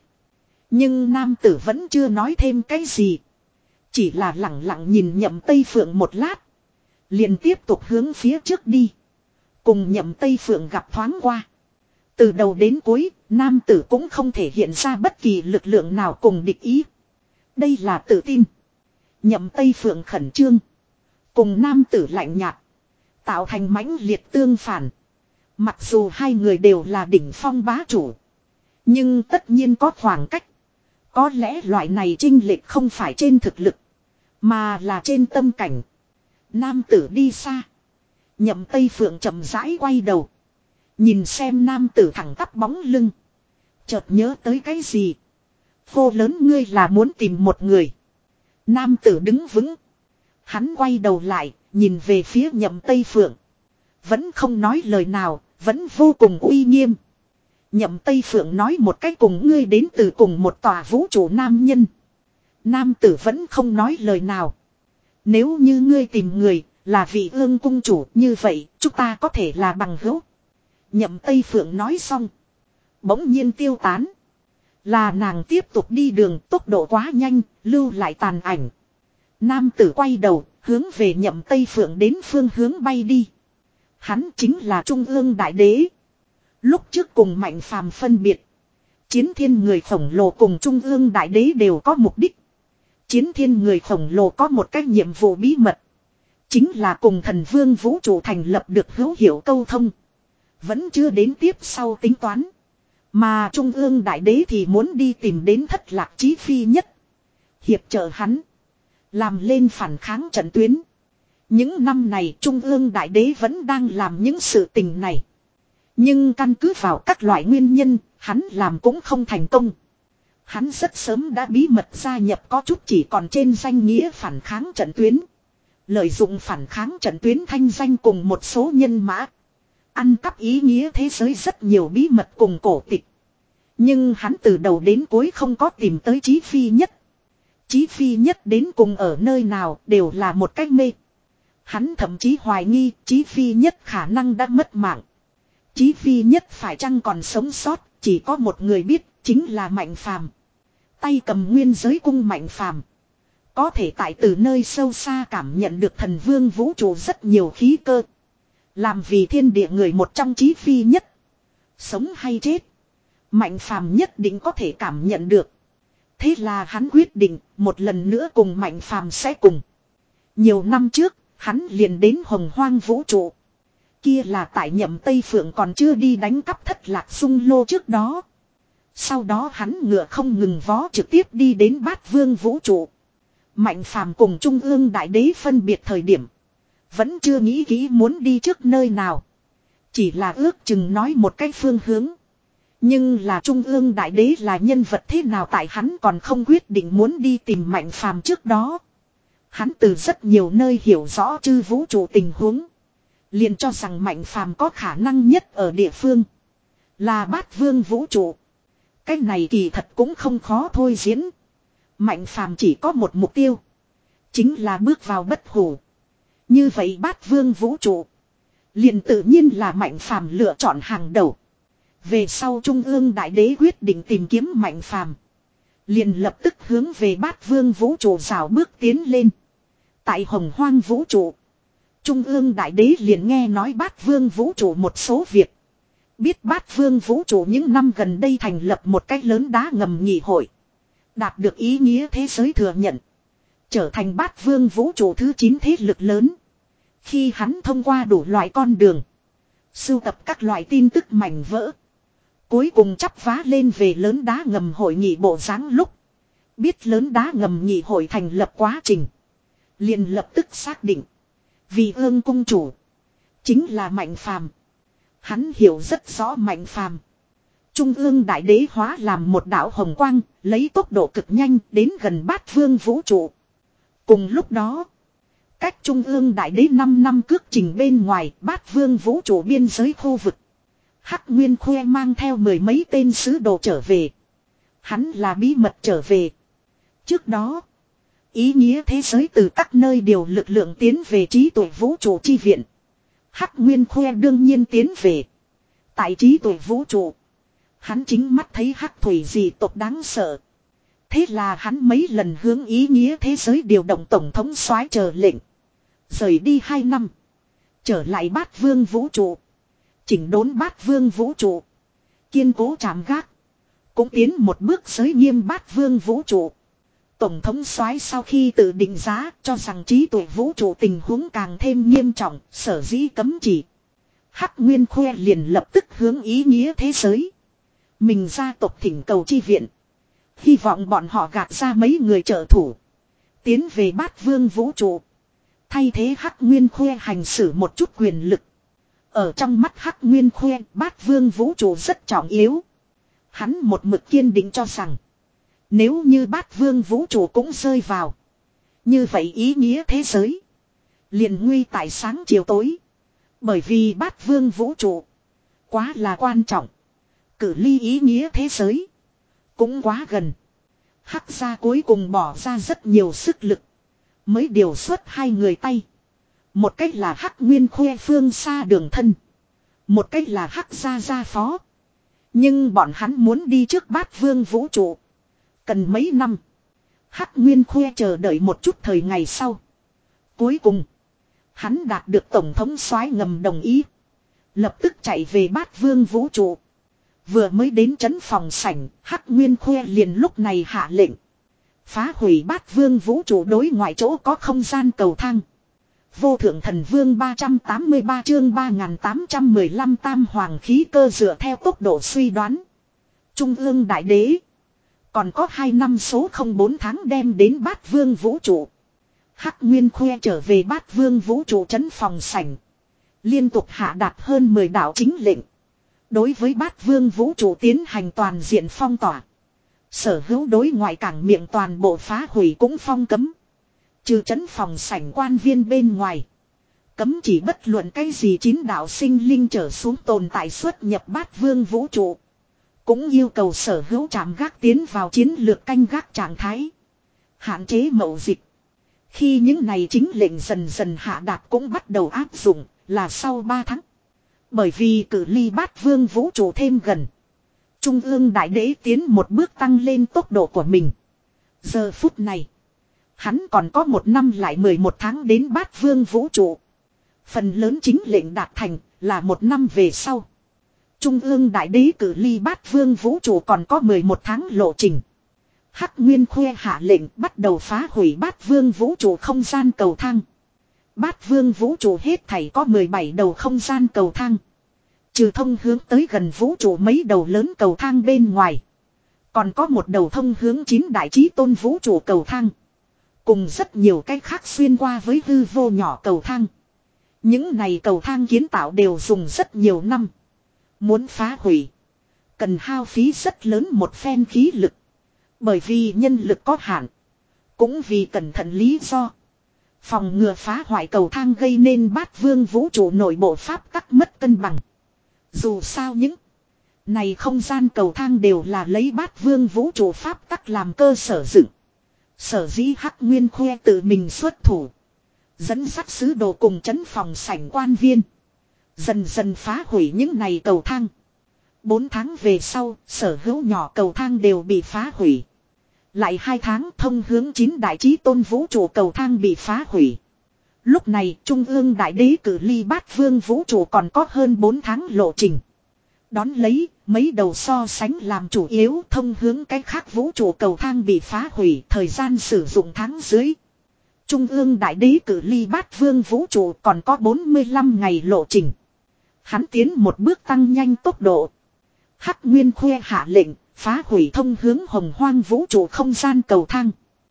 Nhưng nam tử vẫn chưa nói thêm cái gì. Chỉ là lặng lặng nhìn Nhậm Tây Phượng một lát. Liền tiếp tục hướng phía trước đi. Cùng Nhậm Tây Phượng gặp thoáng qua. Từ đầu đến cuối, nam tử cũng không thể hiện ra bất kỳ lực lượng nào cùng địch ý. Đây là tự tin. Nhậm Tây Phượng khẩn trương. Cùng nam tử lạnh nhạt. Tạo thành mãnh liệt tương phản. Mặc dù hai người đều là đỉnh phong bá chủ. Nhưng tất nhiên có khoảng cách. Có lẽ loại này chênh lệch không phải trên thực lực. Mà là trên tâm cảnh. Nam tử đi xa. Nhậm Tây Phượng chậm rãi quay đầu. Nhìn xem nam tử thẳng tắp bóng lưng. Chợt nhớ tới cái gì. Hô lớn ngươi là muốn tìm một người. Nam tử đứng vững. Hắn quay đầu lại. Nhìn về phía Nhậm Tây Phượng. Vẫn không nói lời nào. Vẫn vô cùng uy nghiêm. Nhậm Tây Phượng nói một cách cùng ngươi đến từ cùng một tòa vũ trụ nam nhân. Nam tử vẫn không nói lời nào. Nếu như ngươi tìm người. Là vị ương cung chủ. Như vậy chúng ta có thể là bằng hữu. Nhậm Tây Phượng nói xong. Bỗng nhiên tiêu tán. Là nàng tiếp tục đi đường tốc độ quá nhanh. Lưu lại tàn ảnh. Nam tử quay đầu. Hướng về Nhậm Tây Phượng đến phương hướng bay đi. Hắn chính là Trung ương Đại Đế. Lúc trước cùng Mạnh Phàm phân biệt. Chiến thiên người khổng lồ cùng Trung ương Đại Đế đều có mục đích. Chiến thiên người khổng lồ có một cái nhiệm vụ bí mật. Chính là cùng thần vương vũ trụ thành lập được hữu hiệu câu thông. Vẫn chưa đến tiếp sau tính toán. Mà Trung ương Đại Đế thì muốn đi tìm đến thất lạc chí phi nhất. Hiệp trợ hắn. Làm lên phản kháng trận tuyến. Những năm này Trung ương Đại Đế vẫn đang làm những sự tình này. Nhưng căn cứ vào các loại nguyên nhân, hắn làm cũng không thành công. Hắn rất sớm đã bí mật gia nhập có chút chỉ còn trên danh nghĩa phản kháng trận tuyến. Lợi dụng phản kháng trận tuyến thanh danh cùng một số nhân mã. Ăn cắp ý nghĩa thế giới rất nhiều bí mật cùng cổ tịch. Nhưng hắn từ đầu đến cuối không có tìm tới chí phi nhất. Chí Phi Nhất đến cùng ở nơi nào đều là một cách mê. Hắn thậm chí hoài nghi Chí Phi Nhất khả năng đã mất mạng. Chí Phi Nhất phải chăng còn sống sót, chỉ có một người biết, chính là Mạnh Phàm. Tay cầm nguyên giới cung Mạnh Phàm có thể tại từ nơi sâu xa cảm nhận được thần vương vũ trụ rất nhiều khí cơ. Làm vì thiên địa người một trong Chí Phi Nhất. Sống hay chết, Mạnh Phàm nhất định có thể cảm nhận được. Thế là hắn quyết định một lần nữa cùng Mạnh Phàm sẽ cùng. Nhiều năm trước, hắn liền đến Hồng Hoang vũ trụ. Kia là tại Nhậm Tây Phượng còn chưa đi đánh cắp Thất Lạc Xung Lô trước đó. Sau đó hắn ngựa không ngừng vó trực tiếp đi đến Bát Vương vũ trụ. Mạnh Phàm cùng Trung ương Đại Đế phân biệt thời điểm. Vẫn chưa nghĩ kỹ muốn đi trước nơi nào. Chỉ là ước chừng nói một cái phương hướng. Nhưng là Trung ương Đại Đế là nhân vật thế nào tại hắn còn không quyết định muốn đi tìm Mạnh Phàm trước đó. Hắn từ rất nhiều nơi hiểu rõ chư vũ trụ tình huống. Liền cho rằng Mạnh Phàm có khả năng nhất ở địa phương. Là Bát Vương vũ trụ. Cái này kỳ thật cũng không khó thôi diễn. Mạnh Phàm chỉ có một mục tiêu. Chính là bước vào bất hủ. Như vậy Bát Vương vũ trụ. Liền tự nhiên là Mạnh Phàm lựa chọn hàng đầu. Về sau Trung ương Đại Đế quyết định tìm kiếm Mạnh Phàm, liền lập tức hướng về Bát Vương vũ trụ rào bước tiến lên. Tại Hồng Hoang vũ trụ, Trung ương Đại Đế liền nghe nói Bát Vương vũ trụ một số việc. Biết Bát Vương vũ trụ những năm gần đây thành lập một cách lớn đá ngầm nghị hội. Đạt được ý nghĩa thế giới thừa nhận. Trở thành Bát Vương vũ trụ thứ chín thế lực lớn. Khi hắn thông qua đủ loại con đường. Sưu tập các loại tin tức mảnh vỡ. Cuối cùng chắp vá lên về lớn đá ngầm hội nghị bộ dáng lúc. Biết lớn đá ngầm nghị hội thành lập quá trình. Liền lập tức xác định. Vì ương cung chủ. Chính là Mạnh Phàm. Hắn hiểu rất rõ Mạnh Phàm. Trung ương Đại Đế hóa làm một đạo hồng quang. Lấy tốc độ cực nhanh đến gần Bát Vương vũ trụ. Cùng lúc đó. Cách Trung ương Đại Đế năm năm cước trình bên ngoài Bát Vương vũ trụ biên giới khu vực. Hắc Nguyên Khoe mang theo mười mấy tên sứ đồ trở về. Hắn là bí mật trở về. Trước đó, ý nghĩa thế giới từ các nơi điều lực lượng tiến về trí tuệ vũ trụ chi viện. Hắc Nguyên Khoe đương nhiên tiến về. Tại trí tuệ vũ trụ, hắn chính mắt thấy hắc thủy dị tộc đáng sợ. Thế là hắn mấy lần hướng ý nghĩa thế giới điều động tổng thống soái chờ lệnh. Rời đi hai năm. Trở lại Bát Vương vũ trụ. Chỉnh đốn Bát Vương vũ trụ. Kiên cố trạm gác. Cũng tiến một bước giới nghiêm Bát Vương vũ trụ. Tổng thống soái sau khi tự định giá cho rằng trí tuệ vũ trụ tình huống càng thêm nghiêm trọng, sở dĩ cấm chỉ. Hắc Nguyên Khoe liền lập tức hướng ý nghĩa thế giới. Mình gia tộc thỉnh cầu chi viện. Hy vọng bọn họ gạt ra mấy người trợ thủ. Tiến về Bát Vương vũ trụ. Thay thế Hắc Nguyên Khoe hành xử một chút quyền lực. Ở trong mắt Hắc Nguyên Khoe, Bát Vương vũ trụ rất trọng yếu. Hắn một mực kiên định cho rằng. Nếu như Bát Vương vũ trụ cũng rơi vào. Như vậy ý nghĩa thế giới. Liền nguy tại sáng chiều tối. Bởi vì Bát Vương vũ trụ. Quá là quan trọng. Cử ly ý nghĩa thế giới. Cũng quá gần. Hắc gia cuối cùng bỏ ra rất nhiều sức lực. Mới điều xuất hai người tay. Một cách là Hắc Nguyên Khoe phương xa đường thân. Một cách là Hắc gia gia phó. Nhưng bọn hắn muốn đi trước Bát Vương vũ trụ. Cần mấy năm. Hắc Nguyên Khoe chờ đợi một chút thời ngày sau. Cuối cùng. Hắn đạt được tổng thống soái ngầm đồng ý. Lập tức chạy về Bát Vương vũ trụ. Vừa mới đến trấn phòng sảnh. Hắc Nguyên Khoe liền lúc này hạ lệnh. Phá hủy Bát Vương vũ trụ đối ngoại chỗ có không gian cầu thang. Vô thượng thần vương ba trăm tám mươi ba chương ba nghìn tám trăm mười lăm tam hoàng khí cơ dựa theo tốc độ suy đoán. Trung ương Đại Đế. Còn có hai năm số không bốn tháng đem đến Bát Vương vũ trụ. Hắc Nguyên Khoe trở về Bát Vương vũ trụ trấn phòng sảnh. Liên tục hạ đạt hơn mười đạo chính lệnh. Đối với Bát Vương vũ trụ tiến hành toàn diện phong tỏa. Sở hữu đối ngoại cảng miệng toàn bộ phá hủy cũng phong cấm. Trừ trấn phòng sảnh quan viên bên ngoài. Cấm chỉ bất luận cái gì chín đạo sinh linh trở xuống tồn tại xuất nhập Bát Vương vũ trụ. Cũng yêu cầu sở hữu trạm gác tiến vào chiến lược canh gác trạng thái. Hạn chế mậu dịch. Khi những này chính lệnh dần dần hạ đạt cũng bắt đầu áp dụng là sau ba tháng. Bởi vì cự ly bát vương vũ trụ thêm gần. Trung ương đại đế tiến một bước tăng lên tốc độ của mình. Giờ phút này. Hắn còn có một năm lại mười một tháng đến bát vương vũ trụ. Phần lớn chính lệnh đạt thành là một năm về sau. Trung ương đại đế cử ly bát vương vũ trụ còn có mười một tháng lộ trình. Hắc Nguyên Khuê hạ lệnh bắt đầu phá hủy bát vương vũ trụ không gian cầu thang. Bát vương vũ trụ hết thảy có mười bảy đầu không gian cầu thang. Trừ thông hướng tới gần vũ trụ mấy đầu lớn cầu thang bên ngoài. Còn có một đầu thông hướng chín đại chí tôn vũ trụ cầu thang. Cùng rất nhiều cái khác xuyên qua với hư vô nhỏ cầu thang. Những này cầu thang kiến tạo đều dùng rất nhiều năm. Muốn phá hủy. Cần hao phí rất lớn một phen khí lực. Bởi vì nhân lực có hạn. Cũng vì cẩn thận lý do. Phòng ngừa phá hoại cầu thang gây nên bát vương vũ trụ nội bộ pháp tắc mất cân bằng. Dù sao những này không gian cầu thang đều là lấy bát vương vũ trụ pháp tắc làm cơ sở dựng. Sở dĩ Hắc Nguyên Khuê tự mình xuất thủ. Dẫn dắt sứ đồ cùng chấn phòng sảnh quan viên. Dần dần phá hủy những này cầu thang. Bốn tháng về sau, sở hữu nhỏ cầu thang đều bị phá hủy. Lại hai tháng thông hướng chín đại chí tôn vũ trụ cầu thang bị phá hủy. Lúc này Trung ương đại đế cử ly bát vương vũ trụ còn có hơn bốn tháng lộ trình. Đón lấy, mấy đầu so sánh làm chủ yếu thông hướng cái khác vũ trụ cầu thang bị phá hủy, thời gian sử dụng tháng dưới. Trung ương đại đế cử ly bát vương vũ trụ còn có bốn mươi lăm ngày lộ trình. Hắn tiến một bước tăng nhanh tốc độ. Hắc Nguyên Khuê hạ lệnh, phá hủy thông hướng hồng hoang vũ trụ không gian cầu thang.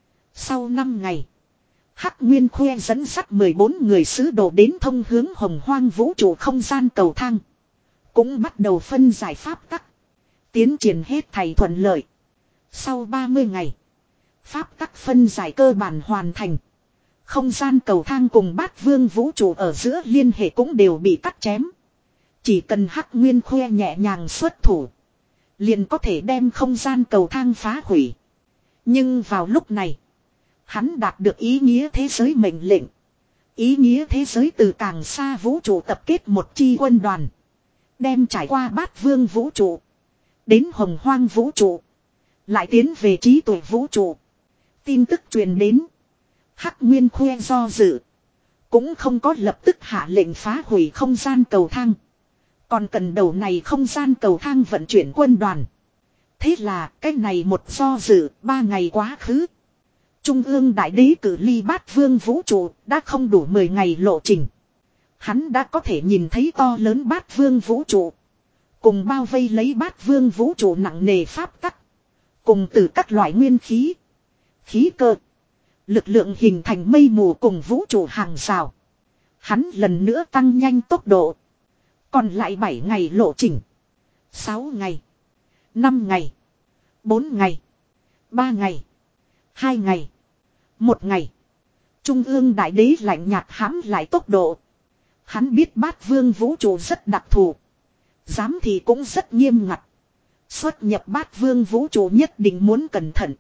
Sau năm ngày, Hắc Nguyên Khuê dẫn dắt mười bốn người sứ đồ đến thông hướng hồng hoang vũ trụ không gian cầu thang. Cũng bắt đầu phân giải pháp tắc. Tiến triển hết thảy thuận lợi. Sau ba mươi ngày, pháp tắc phân giải cơ bản hoàn thành. Không gian cầu thang cùng bát vương vũ trụ ở giữa liên hệ cũng đều bị cắt chém. Chỉ cần Hắc Nguyên Khuê nhẹ nhàng xuất thủ, liền có thể đem không gian cầu thang phá hủy. Nhưng vào lúc này, hắn đạt được ý nghĩa thế giới mệnh lệnh. Ý nghĩa thế giới từ càng xa vũ trụ tập kết một chi quân đoàn. Đem trải qua bát vương vũ trụ. Đến hồng hoang vũ trụ. Lại tiến về trí tuệ vũ trụ. Tin tức truyền đến. Hắc Nguyên Khuê do dự. Cũng không có lập tức hạ lệnh phá hủy không gian cầu thang. Còn cần đầu này không gian cầu thang vận chuyển quân đoàn. Thế là cái này một do dự, ba ngày quá khứ. Trung ương đại đế cử ly bát vương vũ trụ đã không đủ mười ngày lộ trình. Hắn đã có thể nhìn thấy to lớn bát vương vũ trụ. Cùng bao vây lấy bát vương vũ trụ nặng nề pháp tắc. Cùng từ các loại nguyên khí. Khí cơ. Lực lượng hình thành mây mù cùng vũ trụ hàng rào. Hắn lần nữa tăng nhanh tốc độ. Còn lại bảy ngày lộ trình. sáu ngày. năm ngày. bốn ngày. ba ngày. hai ngày. một ngày. Trung ương đại đế lạnh nhạt hãm lại tốc độ. Hắn biết bát vương vũ trụ rất đặc thù. Dám thì cũng rất nghiêm ngặt. Xuất nhập bát vương vũ trụ nhất định muốn cẩn thận.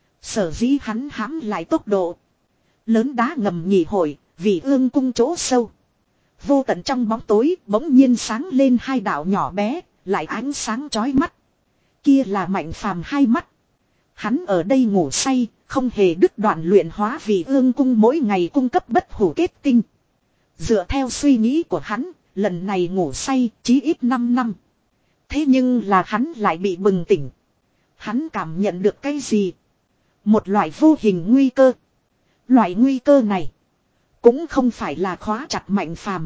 Sở dĩ hắn hãm lại tốc độ. Lớn đá ngầm nhị hội, vì ương cung chỗ sâu. Vô tận trong bóng tối bỗng nhiên sáng lên hai đạo nhỏ bé, lại ánh sáng chói mắt. Kia là Mạnh Phàm hai mắt. Hắn ở đây ngủ say, không hề đứt đoạn luyện hóa vì ương cung mỗi ngày cung cấp bất hủ kết tinh. Dựa theo suy nghĩ của hắn, lần này ngủ say chí ít năm năm. Thế nhưng là hắn lại bị bừng tỉnh. Hắn cảm nhận được cái gì? Một loại vô hình nguy cơ. Loại nguy cơ này cũng không phải là khóa chặt Mạnh Phàm,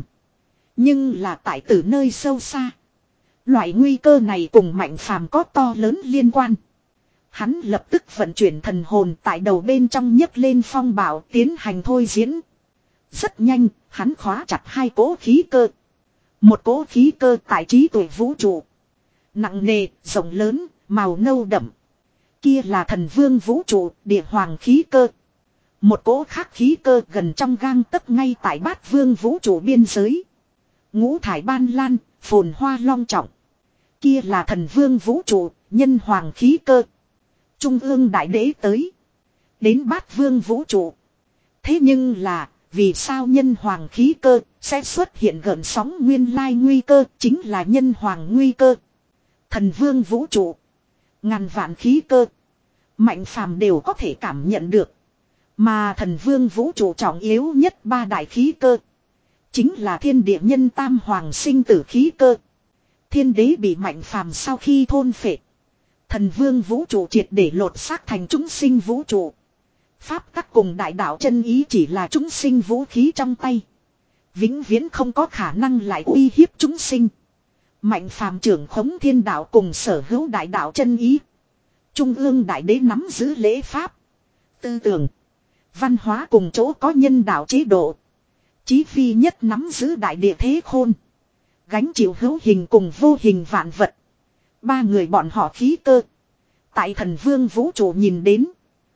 nhưng là tại từ nơi sâu xa. Loại nguy cơ này cùng Mạnh Phàm có to lớn liên quan. Hắn lập tức vận chuyển thần hồn tại đầu bên trong nhấc lên phong bảo tiến hành thôi diễn. Rất nhanh, hắn khóa chặt hai cỗ khí cơ. Một cỗ khí cơ tại trí tuệ vũ trụ. Nặng nề, rộng lớn, màu nâu đậm. Kia là thần vương vũ trụ, địa hoàng khí cơ. Một cỗ khác khí cơ gần trong gang tấc ngay tại bát vương vũ trụ biên giới. Ngũ thải ban lan, phồn hoa long trọng. Kia là thần vương vũ trụ, nhân hoàng khí cơ. Trung ương đại đế tới. Đến bát vương vũ trụ. Thế nhưng là, vì sao nhân hoàng khí cơ sẽ xuất hiện gợn sóng nguyên lai nguy cơ chính là nhân hoàng nguy cơ. Thần vương vũ trụ. Ngàn vạn khí cơ. Mạnh phàm đều có thể cảm nhận được. Mà thần vương vũ trụ trọng yếu nhất ba đại khí cơ. Chính là thiên địa nhân tam hoàng sinh tử khí cơ. Thiên đế bị mạnh phàm sau khi thôn phệ. Thần vương vũ trụ triệt để lột xác thành chúng sinh vũ trụ. Pháp tắc cùng đại đạo chân ý chỉ là chúng sinh vũ khí trong tay. Vĩnh viễn không có khả năng lại uy hiếp chúng sinh. Mạnh phàm trưởng khống thiên đạo cùng sở hữu đại đạo chân ý. Trung ương đại đế nắm giữ lễ pháp. Tư tưởng. Văn hóa cùng chỗ có nhân đạo chế độ. Chí phi nhất nắm giữ đại địa thế khôn. Gánh chịu hữu hình cùng vô hình vạn vật. Ba người bọn họ khí cơ. Tại thần vương vũ trụ nhìn đến.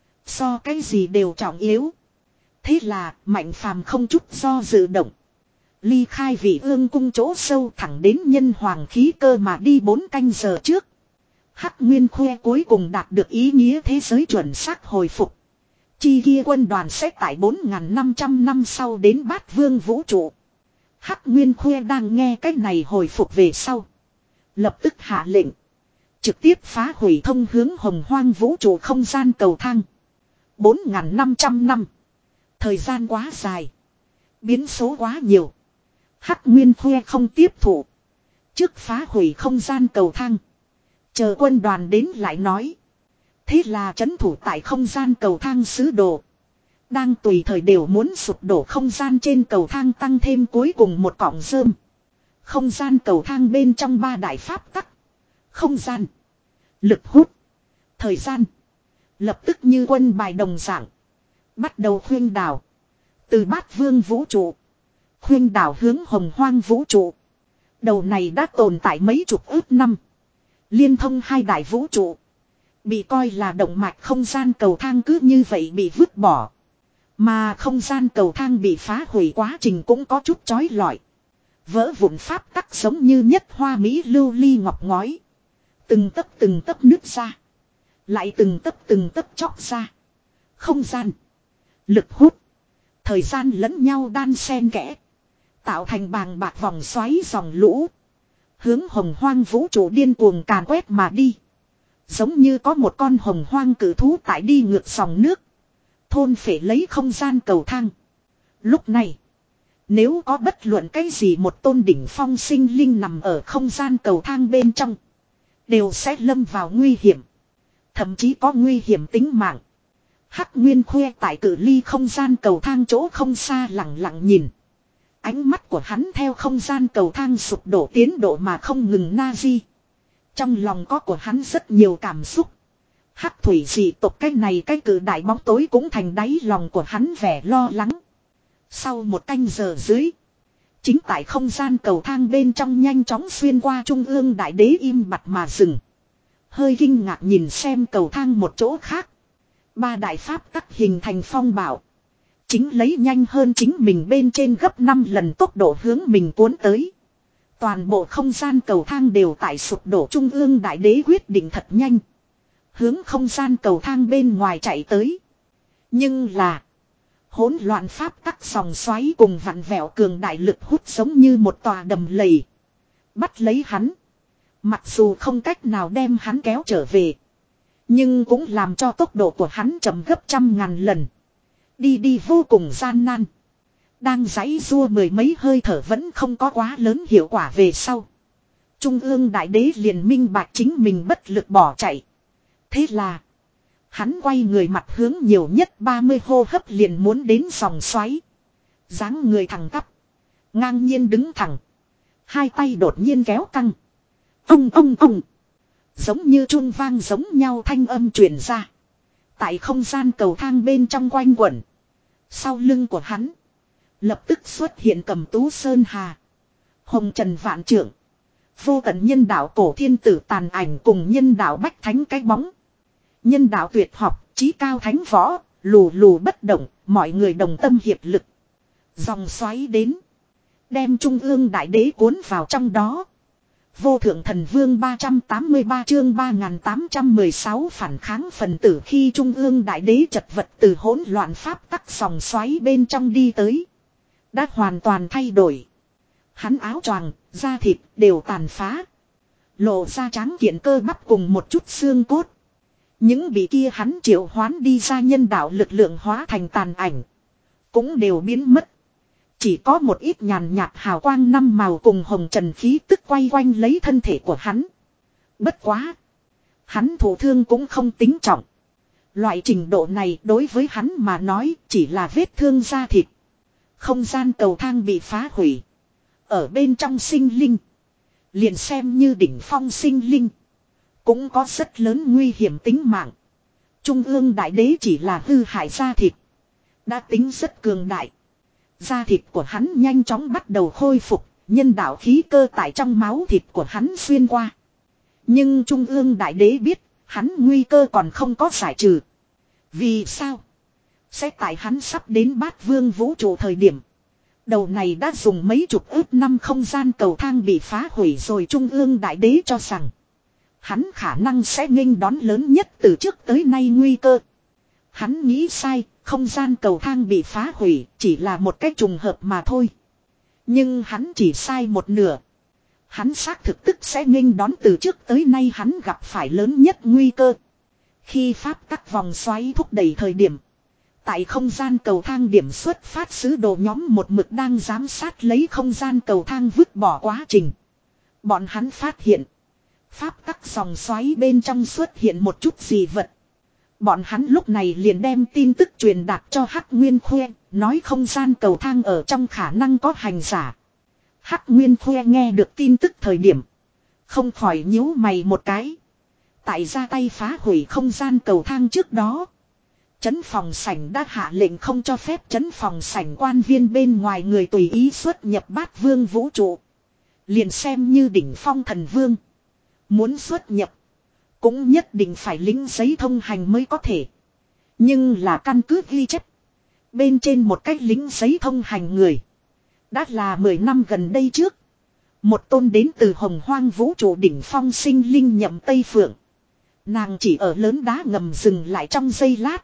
So cái gì đều trọng yếu. Thế là mạnh phàm không chút do dự động. Ly khai vị ương cung chỗ sâu thẳng đến nhân hoàng khí cơ mà đi bốn canh giờ trước. Hắc Nguyên Khoe cuối cùng đạt được ý nghĩa thế giới chuẩn xác hồi phục. Chi kia quân đoàn sẽ tại bốn nghìn năm trăm năm sau đến bát vương vũ trụ. Hắc Nguyên Khoe đang nghe cách này hồi phục về sau. Lập tức hạ lệnh. Trực tiếp phá hủy thông hướng hồng hoang vũ trụ không gian cầu thang. bốn nghìn năm trăm năm. Thời gian quá dài. Biến số quá nhiều. Hắc Nguyên Khoe không tiếp thụ. Trước phá hủy không gian cầu thang. Chờ quân đoàn đến lại nói. Thế là trấn thủ tại không gian cầu thang sứ đồ. Đang tùy thời đều muốn sụp đổ không gian trên cầu thang tăng thêm cuối cùng một cọng rơm. Không gian cầu thang bên trong ba đại pháp tắc. Không gian. Lực hút. Thời gian. Lập tức như quân bài đồng dạng. Bắt đầu khuyên đảo. Từ bát vương vũ trụ. Khuyên đảo hướng hồng hoang vũ trụ. Đầu này đã tồn tại mấy chục ước năm. Liên thông hai đại vũ trụ. Bị coi là động mạch không gian cầu thang cứ như vậy bị vứt bỏ. Mà không gian cầu thang bị phá hủy quá trình cũng có chút chói lọi. Vỡ vụn pháp tắc giống như nhất hoa mỹ lưu ly ngọc ngói. Từng tấc từng tấc nứt ra. Lại từng tấc từng tấc chóc ra. Không gian. Lực hút. Thời gian lẫn nhau đan xen kẽ. Tạo thành bàng bạc vòng xoáy dòng lũ. Hướng hồng hoang vũ trụ điên cuồng càn quét mà đi. Giống như có một con hồng hoang cử thú tại đi ngược dòng nước. Thôn phệ lấy không gian cầu thang. Lúc này. Nếu có bất luận cái gì một tôn đỉnh phong sinh linh nằm ở không gian cầu thang bên trong. Đều sẽ lâm vào nguy hiểm. Thậm chí có nguy hiểm tính mạng. Hắc Nguyên Khoe tại cự ly không gian cầu thang chỗ không xa lặng lặng nhìn. Ánh mắt của hắn theo không gian cầu thang sụp đổ tiến độ mà không ngừng na di. Trong lòng có của hắn rất nhiều cảm xúc. Hắc thủy dị tộc cái này cái cử đại bóng tối cũng thành đáy lòng của hắn vẻ lo lắng. Sau một canh giờ dưới. Chính tại không gian cầu thang bên trong nhanh chóng xuyên qua trung ương đại đế im bặt mà dừng. Hơi kinh ngạc nhìn xem cầu thang một chỗ khác. Ba đại pháp tắc hình thành phong bạo. Chính lấy nhanh hơn chính mình bên trên gấp năm lần tốc độ hướng mình cuốn tới. Toàn bộ không gian cầu thang đều tại sụp đổ trung ương đại đế quyết định thật nhanh. Hướng không gian cầu thang bên ngoài chạy tới. Nhưng là. Hỗn loạn pháp tắc dòng xoáy cùng vặn vẹo cường đại lực hút giống như một tòa đầm lầy. Bắt lấy hắn. Mặc dù không cách nào đem hắn kéo trở về. Nhưng cũng làm cho tốc độ của hắn chậm gấp trăm ngàn lần. Đi đi vô cùng gian nan. Đang giãy giụa mười mấy hơi thở vẫn không có quá lớn hiệu quả về sau. Trung ương đại đế liền minh bạch chính mình bất lực bỏ chạy. Thế là. Hắn quay người mặt hướng nhiều nhất ba mươi hô hấp liền muốn đến dòng xoáy. Dáng người thẳng tắp. Ngang nhiên đứng thẳng. Hai tay đột nhiên kéo căng. Ông ông ông. Giống như chuông vang giống nhau thanh âm truyền ra. Tại không gian cầu thang bên trong quanh quẩn. Sau lưng của hắn. Lập tức xuất hiện Cầm Tú Sơn Hà. Hồng Trần Vạn Trượng. Vô tận nhân đạo cổ thiên tử tàn ảnh cùng nhân đạo bách thánh cái bóng. Nhân đạo tuyệt học, chí cao thánh võ, lù lù bất động, mọi người đồng tâm hiệp lực. Dòng xoáy đến. Đem trung ương đại đế cuốn vào trong đó. Vô thượng thần vương ba trăm tám mươi ba chương ba nghìn tám trăm mười sáu phản kháng phần tử khi trung ương đại đế chật vật từ hỗn loạn pháp tắc dòng xoáy bên trong đi tới. Đã hoàn toàn thay đổi. Hắn áo choàng, da thịt đều tàn phá. Lộ ra tráng kiện cơ bắp cùng một chút xương cốt. Những bị kia hắn triệu hoán đi ra nhân đạo lực lượng hóa thành tàn ảnh. Cũng đều biến mất. Chỉ có một ít nhàn nhạt hào quang năm màu cùng hồng trần khí tức quay quanh lấy thân thể của hắn. Bất quá. Hắn thổ thương cũng không tính trọng. Loại trình độ này đối với hắn mà nói chỉ là vết thương da thịt. Không gian cầu thang bị phá hủy. Ở bên trong sinh linh. Liền xem như đỉnh phong sinh linh. Cũng có rất lớn nguy hiểm tính mạng. Trung ương đại đế chỉ là hư hại da thịt. Đã tính rất cường đại. Da thịt của hắn nhanh chóng bắt đầu khôi phục. Nhân đạo khí cơ tại trong máu thịt của hắn xuyên qua. Nhưng Trung ương đại đế biết. Hắn nguy cơ còn không có giải trừ. Vì sao? Sẽ tại hắn sắp đến bát vương vũ trụ thời điểm. Đầu này đã dùng mấy chục ước năm không gian cầu thang bị phá hủy rồi. Trung ương đại đế cho rằng. Hắn khả năng sẽ nghênh đón lớn nhất từ trước tới nay nguy cơ. Hắn nghĩ sai, không gian cầu thang bị phá hủy chỉ là một cách trùng hợp mà thôi. Nhưng hắn chỉ sai một nửa. Hắn xác thực tức sẽ nghênh đón từ trước tới nay hắn gặp phải lớn nhất nguy cơ. Khi pháp tắc vòng xoáy thúc đẩy thời điểm. Tại không gian cầu thang điểm xuất phát sứ đồ nhóm một mực đang giám sát lấy không gian cầu thang vứt bỏ quá trình. Bọn hắn phát hiện. Pháp tắc dòng xoáy bên trong xuất hiện một chút gì vật. Bọn hắn lúc này liền đem tin tức truyền đạt cho Hắc Nguyên Khuê, nói không gian cầu thang ở trong khả năng có hành giả. Hắc Nguyên Khuê nghe được tin tức thời điểm. Không khỏi nhíu mày một cái. Tại ra tay phá hủy không gian cầu thang trước đó. Trấn phòng sảnh đã hạ lệnh không cho phép trấn phòng sảnh quan viên bên ngoài người tùy ý xuất nhập bát vương vũ trụ. Liền xem như đỉnh phong thần vương. Muốn xuất nhập. Cũng nhất định phải lính giấy thông hành mới có thể. Nhưng là căn cứ ghi chép. Bên trên một cái lính giấy thông hành người. Đã là mười năm gần đây trước. Một tôn đến từ hồng hoang vũ trụ đỉnh phong sinh linh nhậm Tây Phượng. Nàng chỉ ở lớn đá ngầm dừng lại trong giây lát.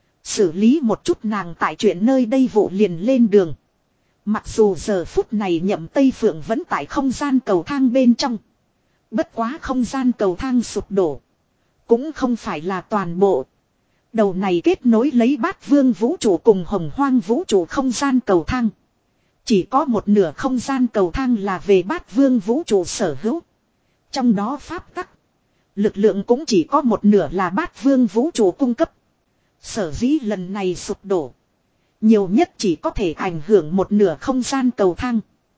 Xử lý một chút nàng tại chuyện nơi đây vụ liền lên đường. Mặc dù giờ phút này nhậm Tây Phượng vẫn tại không gian cầu thang bên trong. Bất quá không gian cầu thang sụp đổ. Cũng không phải là toàn bộ. Đầu này kết nối lấy bát vương vũ trụ cùng hồng hoang vũ trụ không gian cầu thang. Chỉ có một nửa không gian cầu thang là về bát vương vũ trụ sở hữu. Trong đó pháp tắc. Lực lượng cũng chỉ có một nửa là bát vương vũ trụ cung cấp. Sở dĩ lần này sụp đổ. Nhiều nhất chỉ có thể ảnh hưởng một nửa không gian cầu thang.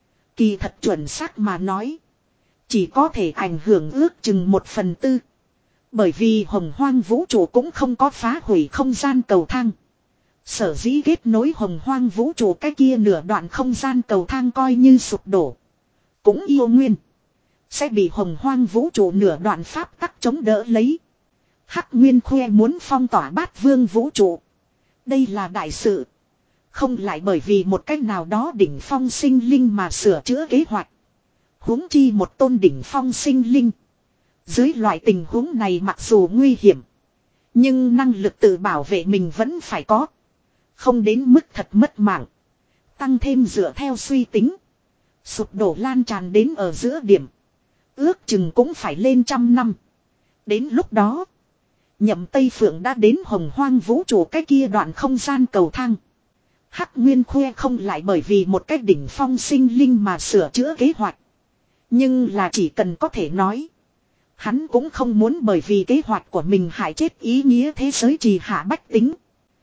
Kỳ thật chuẩn xác mà nói. Chỉ có thể ảnh hưởng ước chừng một phần tư. Bởi vì hồng hoang vũ trụ cũng không có phá hủy không gian cầu thang. Sở dĩ kết nối hồng hoang vũ trụ cái kia nửa đoạn không gian cầu thang coi như sụp đổ. Cũng yêu nguyên. Sẽ bị hồng hoang vũ trụ nửa đoạn pháp tắc chống đỡ lấy. Hắc Nguyên Khuê muốn phong tỏa bát vương vũ trụ. Đây là đại sự. Không lại bởi vì một cách nào đó đỉnh phong sinh linh mà sửa chữa kế hoạch. Huống chi một tôn đỉnh phong sinh linh. Dưới loại tình huống này mặc dù nguy hiểm. Nhưng năng lực tự bảo vệ mình vẫn phải có. Không đến mức thật mất mạng. Tăng thêm dựa theo suy tính. Sụp đổ lan tràn đến ở giữa điểm. Ước chừng cũng phải lên trăm năm. Đến lúc đó. Nhậm Tây Phượng đã đến hồng hoang vũ trụ cái kia đoạn không gian cầu thang. Hắc Nguyên Khuê không lại bởi vì một cái đỉnh phong sinh linh mà sửa chữa kế hoạch. Nhưng là chỉ cần có thể nói. Hắn cũng không muốn bởi vì kế hoạch của mình hại chết ý nghĩa thế giới trì hạ bách tính.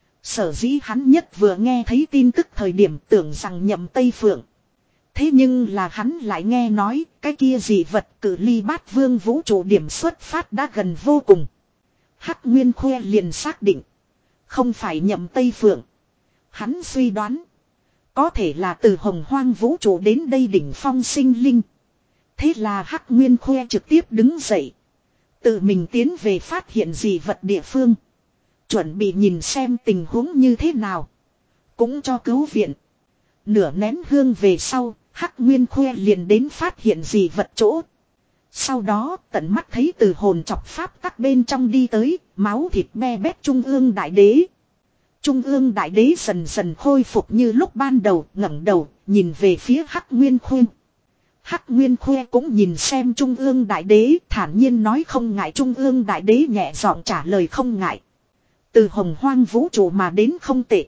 Sở dĩ hắn nhất vừa nghe thấy tin tức thời điểm tưởng rằng nhậm Tây Phượng. Thế nhưng là hắn lại nghe nói cái kia gì vật cử ly bát vương vũ trụ điểm xuất phát đã gần vô cùng. Hắc Nguyên Khuê liền xác định. Không phải nhậm Tây Phượng. Hắn suy đoán. Có thể là từ hồng hoang vũ trụ đến đây đỉnh phong sinh linh. Thế là Hắc Nguyên Khuê trực tiếp đứng dậy. Tự mình tiến về phát hiện gì vật địa phương. Chuẩn bị nhìn xem tình huống như thế nào. Cũng cho cứu viện. Nửa nén hương về sau, Hắc Nguyên Khuê liền đến phát hiện gì vật chỗ. Sau đó tận mắt thấy từ hồn chọc pháp tắc bên trong đi tới, máu thịt me bét Trung ương đại đế. Trung ương đại đế dần dần khôi phục như lúc ban đầu, ngẩng đầu, nhìn về phía Hắc Nguyên Khuyên. Hắc Nguyên Khuê cũng nhìn xem Trung ương đại đế, thản nhiên nói không ngại. Trung ương đại đế nhẹ giọng trả lời không ngại. Từ hồng hoang vũ trụ mà đến không tệ.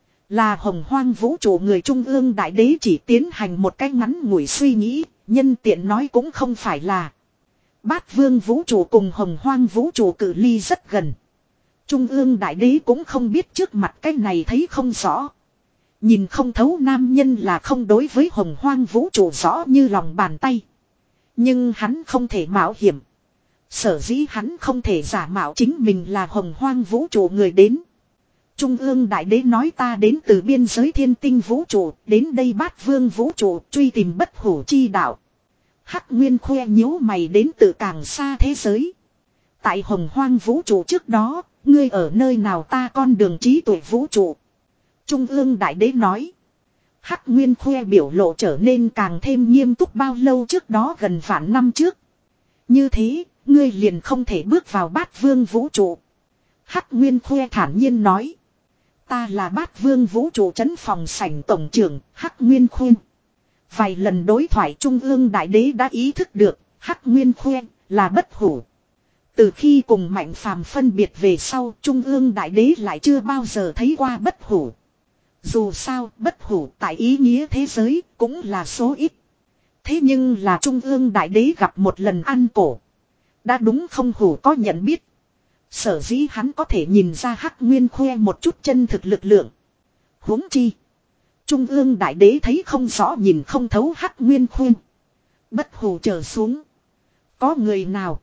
Là hồng hoang vũ trụ người Trung ương đại đế chỉ tiến hành một cách ngắn ngủi suy nghĩ, nhân tiện nói cũng không phải là. Bát vương vũ trụ cùng hồng hoang vũ trụ cự ly rất gần. Trung ương đại đế cũng không biết trước mặt cái này thấy không rõ. Nhìn không thấu nam nhân là không đối với hồng hoang vũ trụ rõ như lòng bàn tay. Nhưng hắn không thể mạo hiểm. Sở dĩ hắn không thể giả mạo chính mình là hồng hoang vũ trụ người đến. Trung ương đại đế nói ta đến từ biên giới thiên tinh vũ trụ, đến đây bát vương vũ trụ truy tìm bất hủ chi đạo. Hắc Nguyên khoe nhíu mày đến từ càng xa thế giới. Tại hồng hoang vũ trụ trước đó, ngươi ở nơi nào ta con đường trí tuệ vũ trụ. Trung ương đại đế nói. Hắc Nguyên khoe biểu lộ trở nên càng thêm nghiêm túc bao lâu trước đó gần vạn năm trước. Như thế, ngươi liền không thể bước vào bát vương vũ trụ. Hắc Nguyên khoe thản nhiên nói. Ta là bát vương vũ trụ trấn phòng sảnh tổng trưởng, Hắc Nguyên khoe. Vài lần đối thoại Trung ương đại đế đã ý thức được, Hắc Nguyên khoe là bất hủ. Từ khi cùng Mạnh Phàm phân biệt về sau, Trung ương đại đế lại chưa bao giờ thấy qua bất hủ. Dù sao, bất hủ tại ý nghĩa thế giới cũng là số ít. Thế nhưng là Trung ương đại đế gặp một lần ăn cổ. Đã đúng không hủ có nhận biết. Sở dĩ hắn có thể nhìn ra Hắc Nguyên khoe một chút chân thực lực lượng. Huống chi. Trung ương đại đế thấy không rõ nhìn không thấu Hắc Nguyên khoe. Bất hủ trở xuống. Có người nào.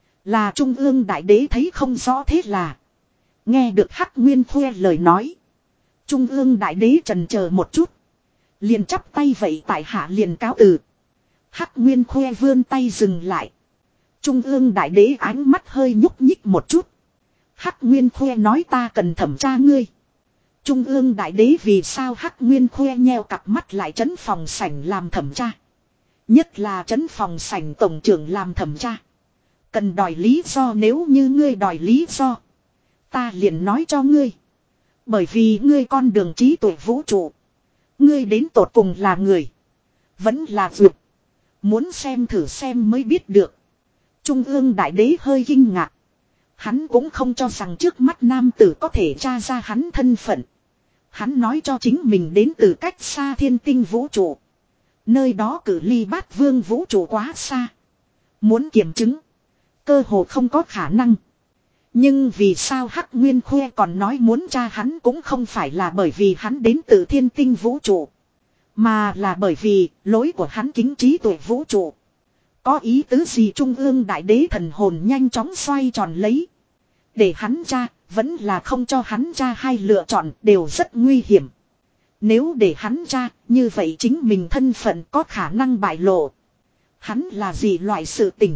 Là Trung ương đại đế thấy không rõ thế là. Nghe được Hắc Nguyên khoe lời nói. Trung ương đại đế trần chờ một chút. Liền chắp tay vậy tại hạ liền cáo từ. Hắc Nguyên khoe vươn tay dừng lại. Trung ương đại đế ánh mắt hơi nhúc nhích một chút. Hắc Nguyên khoe nói ta cần thẩm tra ngươi. Trung ương đại đế vì sao Hắc Nguyên khoe nheo cặp mắt lại trấn phòng sảnh làm thẩm tra. Nhất là trấn phòng sảnh tổng trưởng làm thẩm tra. Cần đòi lý do nếu như ngươi đòi lý do. Ta liền nói cho ngươi. Bởi vì ngươi con đường trí tuệ vũ trụ. Ngươi đến tột cùng là người. Vẫn là vượt. Muốn xem thử xem mới biết được. Trung ương đại đế hơi kinh ngạc. Hắn cũng không cho rằng trước mắt nam tử có thể tra ra hắn thân phận. Hắn nói cho chính mình đến từ cách xa thiên tinh vũ trụ. Nơi đó cử ly bát vương vũ trụ quá xa. Muốn kiểm chứng. Cơ hồ không có khả năng. Nhưng vì sao Hắc Nguyên khoe còn nói muốn tra hắn cũng không phải là bởi vì hắn đến từ thiên tinh vũ trụ. Mà là bởi vì lối của hắn kính trí tuệ vũ trụ. Có ý tứ gì Trung ương đại đế thần hồn nhanh chóng xoay tròn lấy. Để hắn tra, vẫn là không cho hắn tra hai lựa chọn đều rất nguy hiểm. Nếu để hắn tra, như vậy chính mình thân phận có khả năng bại lộ. Hắn là gì loại sự tình.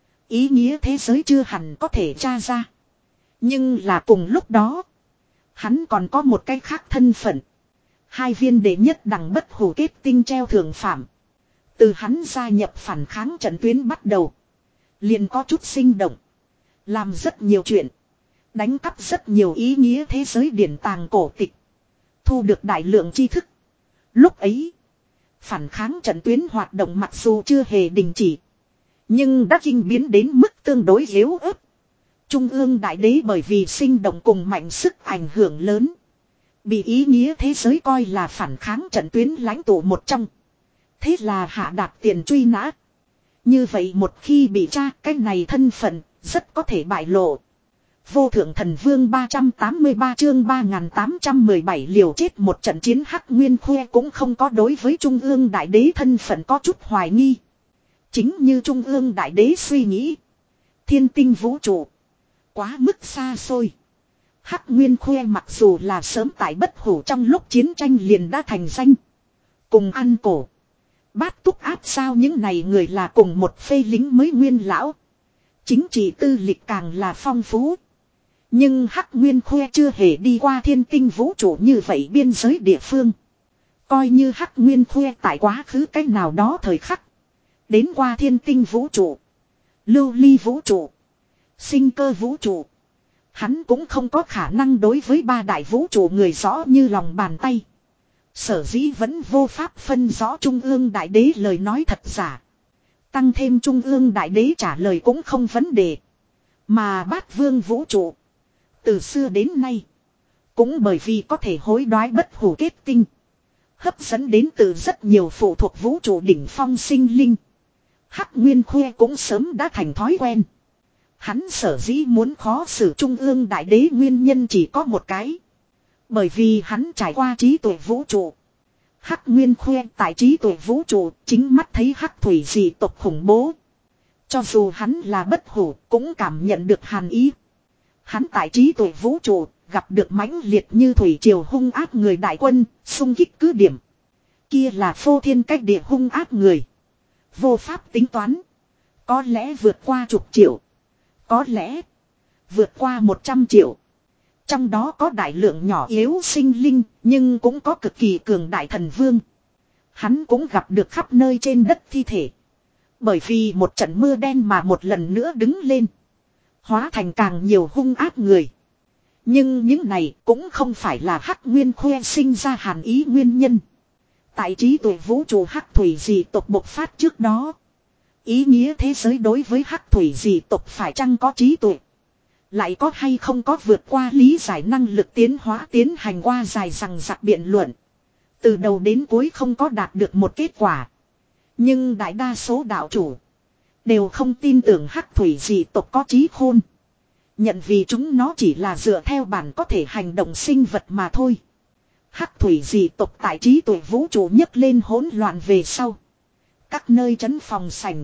Ý nghĩa thế giới chưa hẳn có thể tra ra. Nhưng là cùng lúc đó. Hắn còn có một cái khác thân phận. Hai viên đệ nhất đẳng bất hủ kết tinh treo thưởng phạm. Từ hắn gia nhập phản kháng trận tuyến bắt đầu. Liền có chút sinh động. Làm rất nhiều chuyện. Đánh cắp rất nhiều ý nghĩa thế giới điển tàng cổ tịch. Thu được đại lượng tri thức. Lúc ấy. Phản kháng trận tuyến hoạt động mặc dù chưa hề đình chỉ. Nhưng đã kinh biến đến mức tương đối yếu ớt. Trung ương đại đế bởi vì sinh động cùng mạnh sức ảnh hưởng lớn. Bị ý nghĩa thế giới coi là phản kháng trận tuyến lãnh tụ một trong. Thế là hạ đạt tiền truy nã. Như vậy một khi bị tra cái này thân phận rất có thể bại lộ. Vô thượng thần vương ba trăm tám mươi ba chương ba nghìn tám trăm mười bảy liều chết một trận chiến Hắc Nguyên khoe cũng không có đối với Trung ương đại đế thân phận có chút hoài nghi. Chính như Trung ương đại đế suy nghĩ. Thiên tinh vũ trụ. Quá mức xa xôi. Hắc Nguyên khoe mặc dù là sớm tại bất hủ trong lúc chiến tranh liền đã thành danh. Cùng ăn cổ. Bát túc áp sao những này người là cùng một phê lính mới nguyên lão. Chính trị tư lịch càng là phong phú. Nhưng Hắc Nguyên khoe chưa hề đi qua thiên tinh vũ trụ như vậy biên giới địa phương. Coi như Hắc Nguyên khoe tại quá khứ cách nào đó thời khắc. Đến qua thiên tinh vũ trụ. Lưu ly vũ trụ. Sinh cơ vũ trụ. Hắn cũng không có khả năng đối với ba đại vũ trụ người rõ như lòng bàn tay. Sở dĩ vẫn vô pháp phân rõ Trung ương Đại Đế lời nói thật giả. Tăng thêm Trung ương Đại Đế trả lời cũng không vấn đề. Mà bát vương vũ trụ. Từ xưa đến nay. Cũng bởi vì có thể hối đoái bất hủ kết tinh. Hấp dẫn đến từ rất nhiều phụ thuộc vũ trụ đỉnh phong sinh linh. Hắc Nguyên Khuê cũng sớm đã thành thói quen. Hắn sở dĩ muốn khó xử Trung ương Đại Đế nguyên nhân chỉ có một cái. Bởi vì hắn trải qua trí tuệ vũ trụ. Hắc Nguyên Khuê tại trí tuệ vũ trụ chính mắt thấy hắc thủy dị tộc khủng bố. Cho dù hắn là bất hủ cũng cảm nhận được hàn ý. Hắn tại trí tuệ vũ trụ gặp được mãnh liệt như thủy triều hung ác người đại quân, xung kích cứ điểm. Kia là phô thiên cách địa hung ác người. Vô pháp tính toán. Có lẽ vượt qua chục triệu. Có lẽ vượt qua một trăm triệu. Trong đó có đại lượng nhỏ yếu sinh linh, nhưng cũng có cực kỳ cường đại thần vương. Hắn cũng gặp được khắp nơi trên đất thi thể. Bởi vì một trận mưa đen mà một lần nữa đứng lên. Hóa thành càng nhiều hung ác người. Nhưng những này cũng không phải là Hắc Nguyên Khuê sinh ra hàn ý nguyên nhân. Tại trí tuệ vũ trụ hắc thủy dị tộc bộc phát trước đó. Ý nghĩa thế giới đối với hắc thủy dị tộc phải chăng có trí tuệ. Lại có hay không có vượt qua lý giải năng lực tiến hóa tiến hành qua dài rằng rạc biện luận. Từ đầu đến cuối không có đạt được một kết quả. Nhưng đại đa số đạo chủ đều không tin tưởng hắc thủy dị tộc có trí khôn. Nhận vì chúng nó chỉ là dựa theo bản có thể hành động sinh vật mà thôi. Hắc thủy dị tộc tại trí tuệ vũ trụ nhấc lên hỗn loạn về sau. Các nơi trấn phòng sảnh.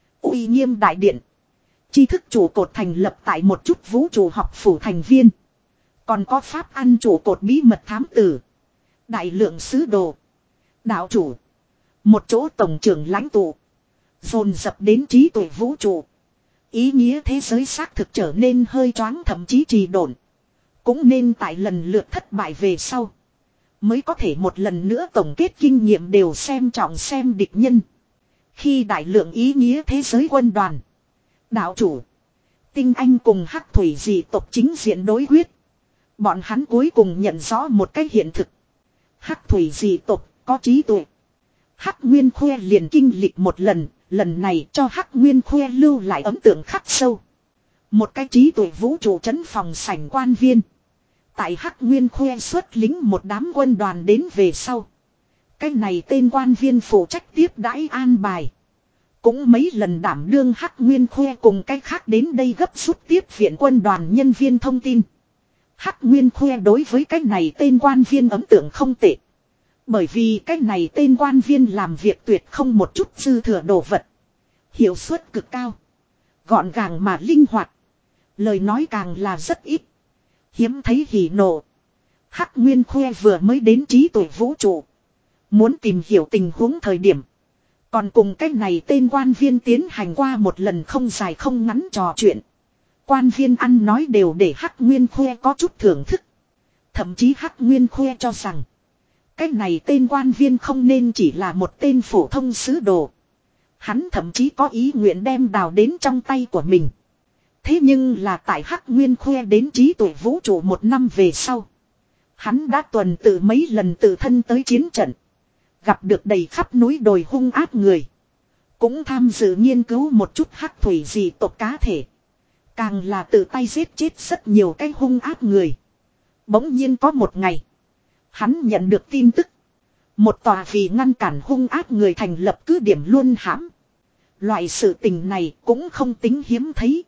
Uy nghiêm đại điện. Tri thức trụ cột thành lập tại một chút vũ trụ học phủ thành viên. Còn có pháp ăn trụ cột bí mật thám tử. Đại lượng sứ đồ. Đạo chủ. Một chỗ tổng trưởng lãnh tụ. Dồn dập đến trí tuệ vũ trụ. Ý nghĩa thế giới xác thực trở nên hơi choáng thậm chí trì độn. Cũng nên tại lần lượt thất bại về sau. Mới có thể một lần nữa tổng kết kinh nghiệm đều xem trọng xem địch nhân. Khi đại lượng ý nghĩa thế giới quân đoàn. Đạo chủ. Tinh Anh cùng hắc thủy dị tộc chính diện đối quyết. Bọn hắn cuối cùng nhận rõ một cái hiện thực. Hắc thủy dị tộc có trí tuệ. Hắc Nguyên Khuê liền kinh lịch một lần. Lần này cho Hắc Nguyên Khuê lưu lại ấn tượng khắc sâu. Một cái trí tuệ vũ trụ trấn phòng sảnh quan viên. Tại Hắc Nguyên Khuê xuất lính một đám quân đoàn đến về sau. Cái này tên quan viên phụ trách tiếp đãi an bài. Cũng mấy lần đảm đương Hắc Nguyên Khuê cùng cái khác đến đây gấp rút tiếp viện quân đoàn nhân viên thông tin. Hắc Nguyên Khuê đối với cái này tên quan viên ấn tượng không tệ. Bởi vì cái này tên quan viên làm việc tuyệt không một chút dư thừa đồ vật. Hiệu suất cực cao. Gọn gàng mà linh hoạt. Lời nói càng là rất ít. Hiếm thấy hỉ nộ. Hắc Nguyên Khuê vừa mới đến trí tuệ vũ trụ. Muốn tìm hiểu tình huống thời điểm. Còn cùng cái này tên quan viên tiến hành qua một lần không dài không ngắn trò chuyện. Quan viên ăn nói đều để Hắc Nguyên Khuê có chút thưởng thức. Thậm chí Hắc Nguyên Khuê cho rằng. Cái này tên quan viên không nên chỉ là một tên phổ thông sứ đồ. Hắn thậm chí có ý nguyện đem đào đến trong tay của mình. Thế nhưng là tại Hắc Nguyên Khuê đến trí tuệ vũ trụ một năm về sau. Hắn đã tuần tự mấy lần tự thân tới chiến trận. Gặp được đầy khắp núi đồi hung ác người. Cũng tham dự nghiên cứu một chút hắc thủy dị tộc cá thể. Càng là tự tay giết chết rất nhiều cái hung ác người. Bỗng nhiên có một ngày. Hắn nhận được tin tức. Một tòa vì ngăn cản hung ác người thành lập cứ điểm luôn hãm. Loại sự tình này cũng không tính hiếm thấy.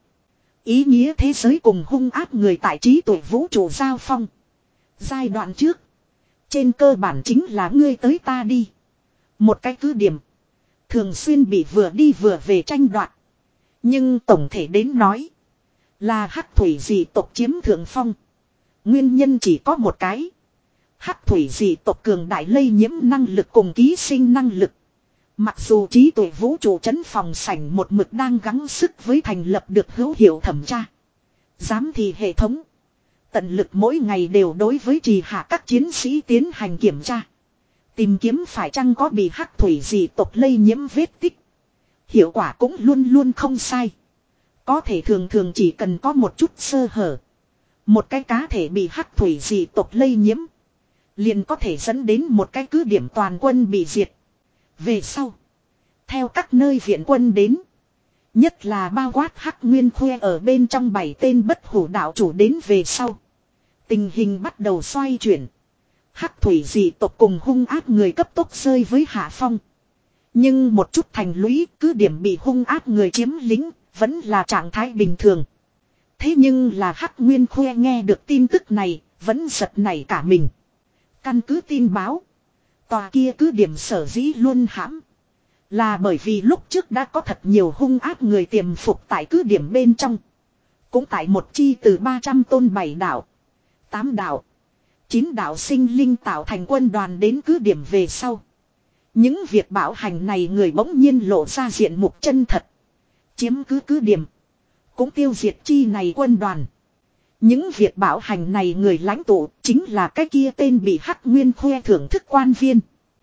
Ý nghĩa thế giới cùng hung ác người tại trí tuệ vũ trụ giao phong. Giai đoạn trước. Trên cơ bản chính là ngươi tới ta đi. Một cái cứ điểm. Thường xuyên bị vừa đi vừa về tranh đoạt. Nhưng tổng thể đến nói. Là hắc thủy dị tộc chiếm thượng phong. Nguyên nhân chỉ có một cái. Hắc thủy dị tộc cường đại lây nhiễm năng lực cùng ký sinh năng lực. Mặc dù trí tuệ vũ trụ trấn phòng sảnh một mực đang gắng sức với thành lập được hữu hiệu thẩm tra. Giám thị hệ thống. Tận lực mỗi ngày đều đối với trì hạ các chiến sĩ tiến hành kiểm tra. Tìm kiếm phải chăng có bị hắc thủy dị tộc lây nhiễm vết tích. Hiệu quả cũng luôn luôn không sai. Có thể thường thường chỉ cần có một chút sơ hở. Một cái cá thể bị hắc thủy dị tộc lây nhiễm. Liền có thể dẫn đến một cái cứ điểm toàn quân bị diệt. Về sau. Theo các nơi viện quân đến. Nhất là bao quát hắc nguyên khoe ở bên trong bảy tên bất hủ đạo chủ đến về sau. Tình hình bắt đầu xoay chuyển. Hắc thủy dị tộc cùng hung ác người cấp tốc rơi với hạ phong. Nhưng một chút thành lũy cứ điểm bị hung ác người chiếm lính. Vẫn là trạng thái bình thường. Thế nhưng là hắc nguyên khoe nghe được tin tức này. Vẫn giật nảy cả mình. Căn cứ tin báo. Tòa kia cứ điểm sở dĩ luôn hãm. Là bởi vì lúc trước đã có thật nhiều hung ác người tiềm phục tại cứ điểm bên trong. Cũng tại một chi từ ba trăm tôn bảy đạo, tám đạo, chín đạo sinh linh tạo thành quân đoàn đến cứ điểm về sau. Những việc bảo hành này người bỗng nhiên lộ ra diện mục chân thật. Chiếm cứ cứ điểm. Cũng tiêu diệt chi này quân đoàn. Những việc bảo hành này người lãnh tụ chính là cái kia tên bị hắc nguyên khoe thưởng thức quan viên.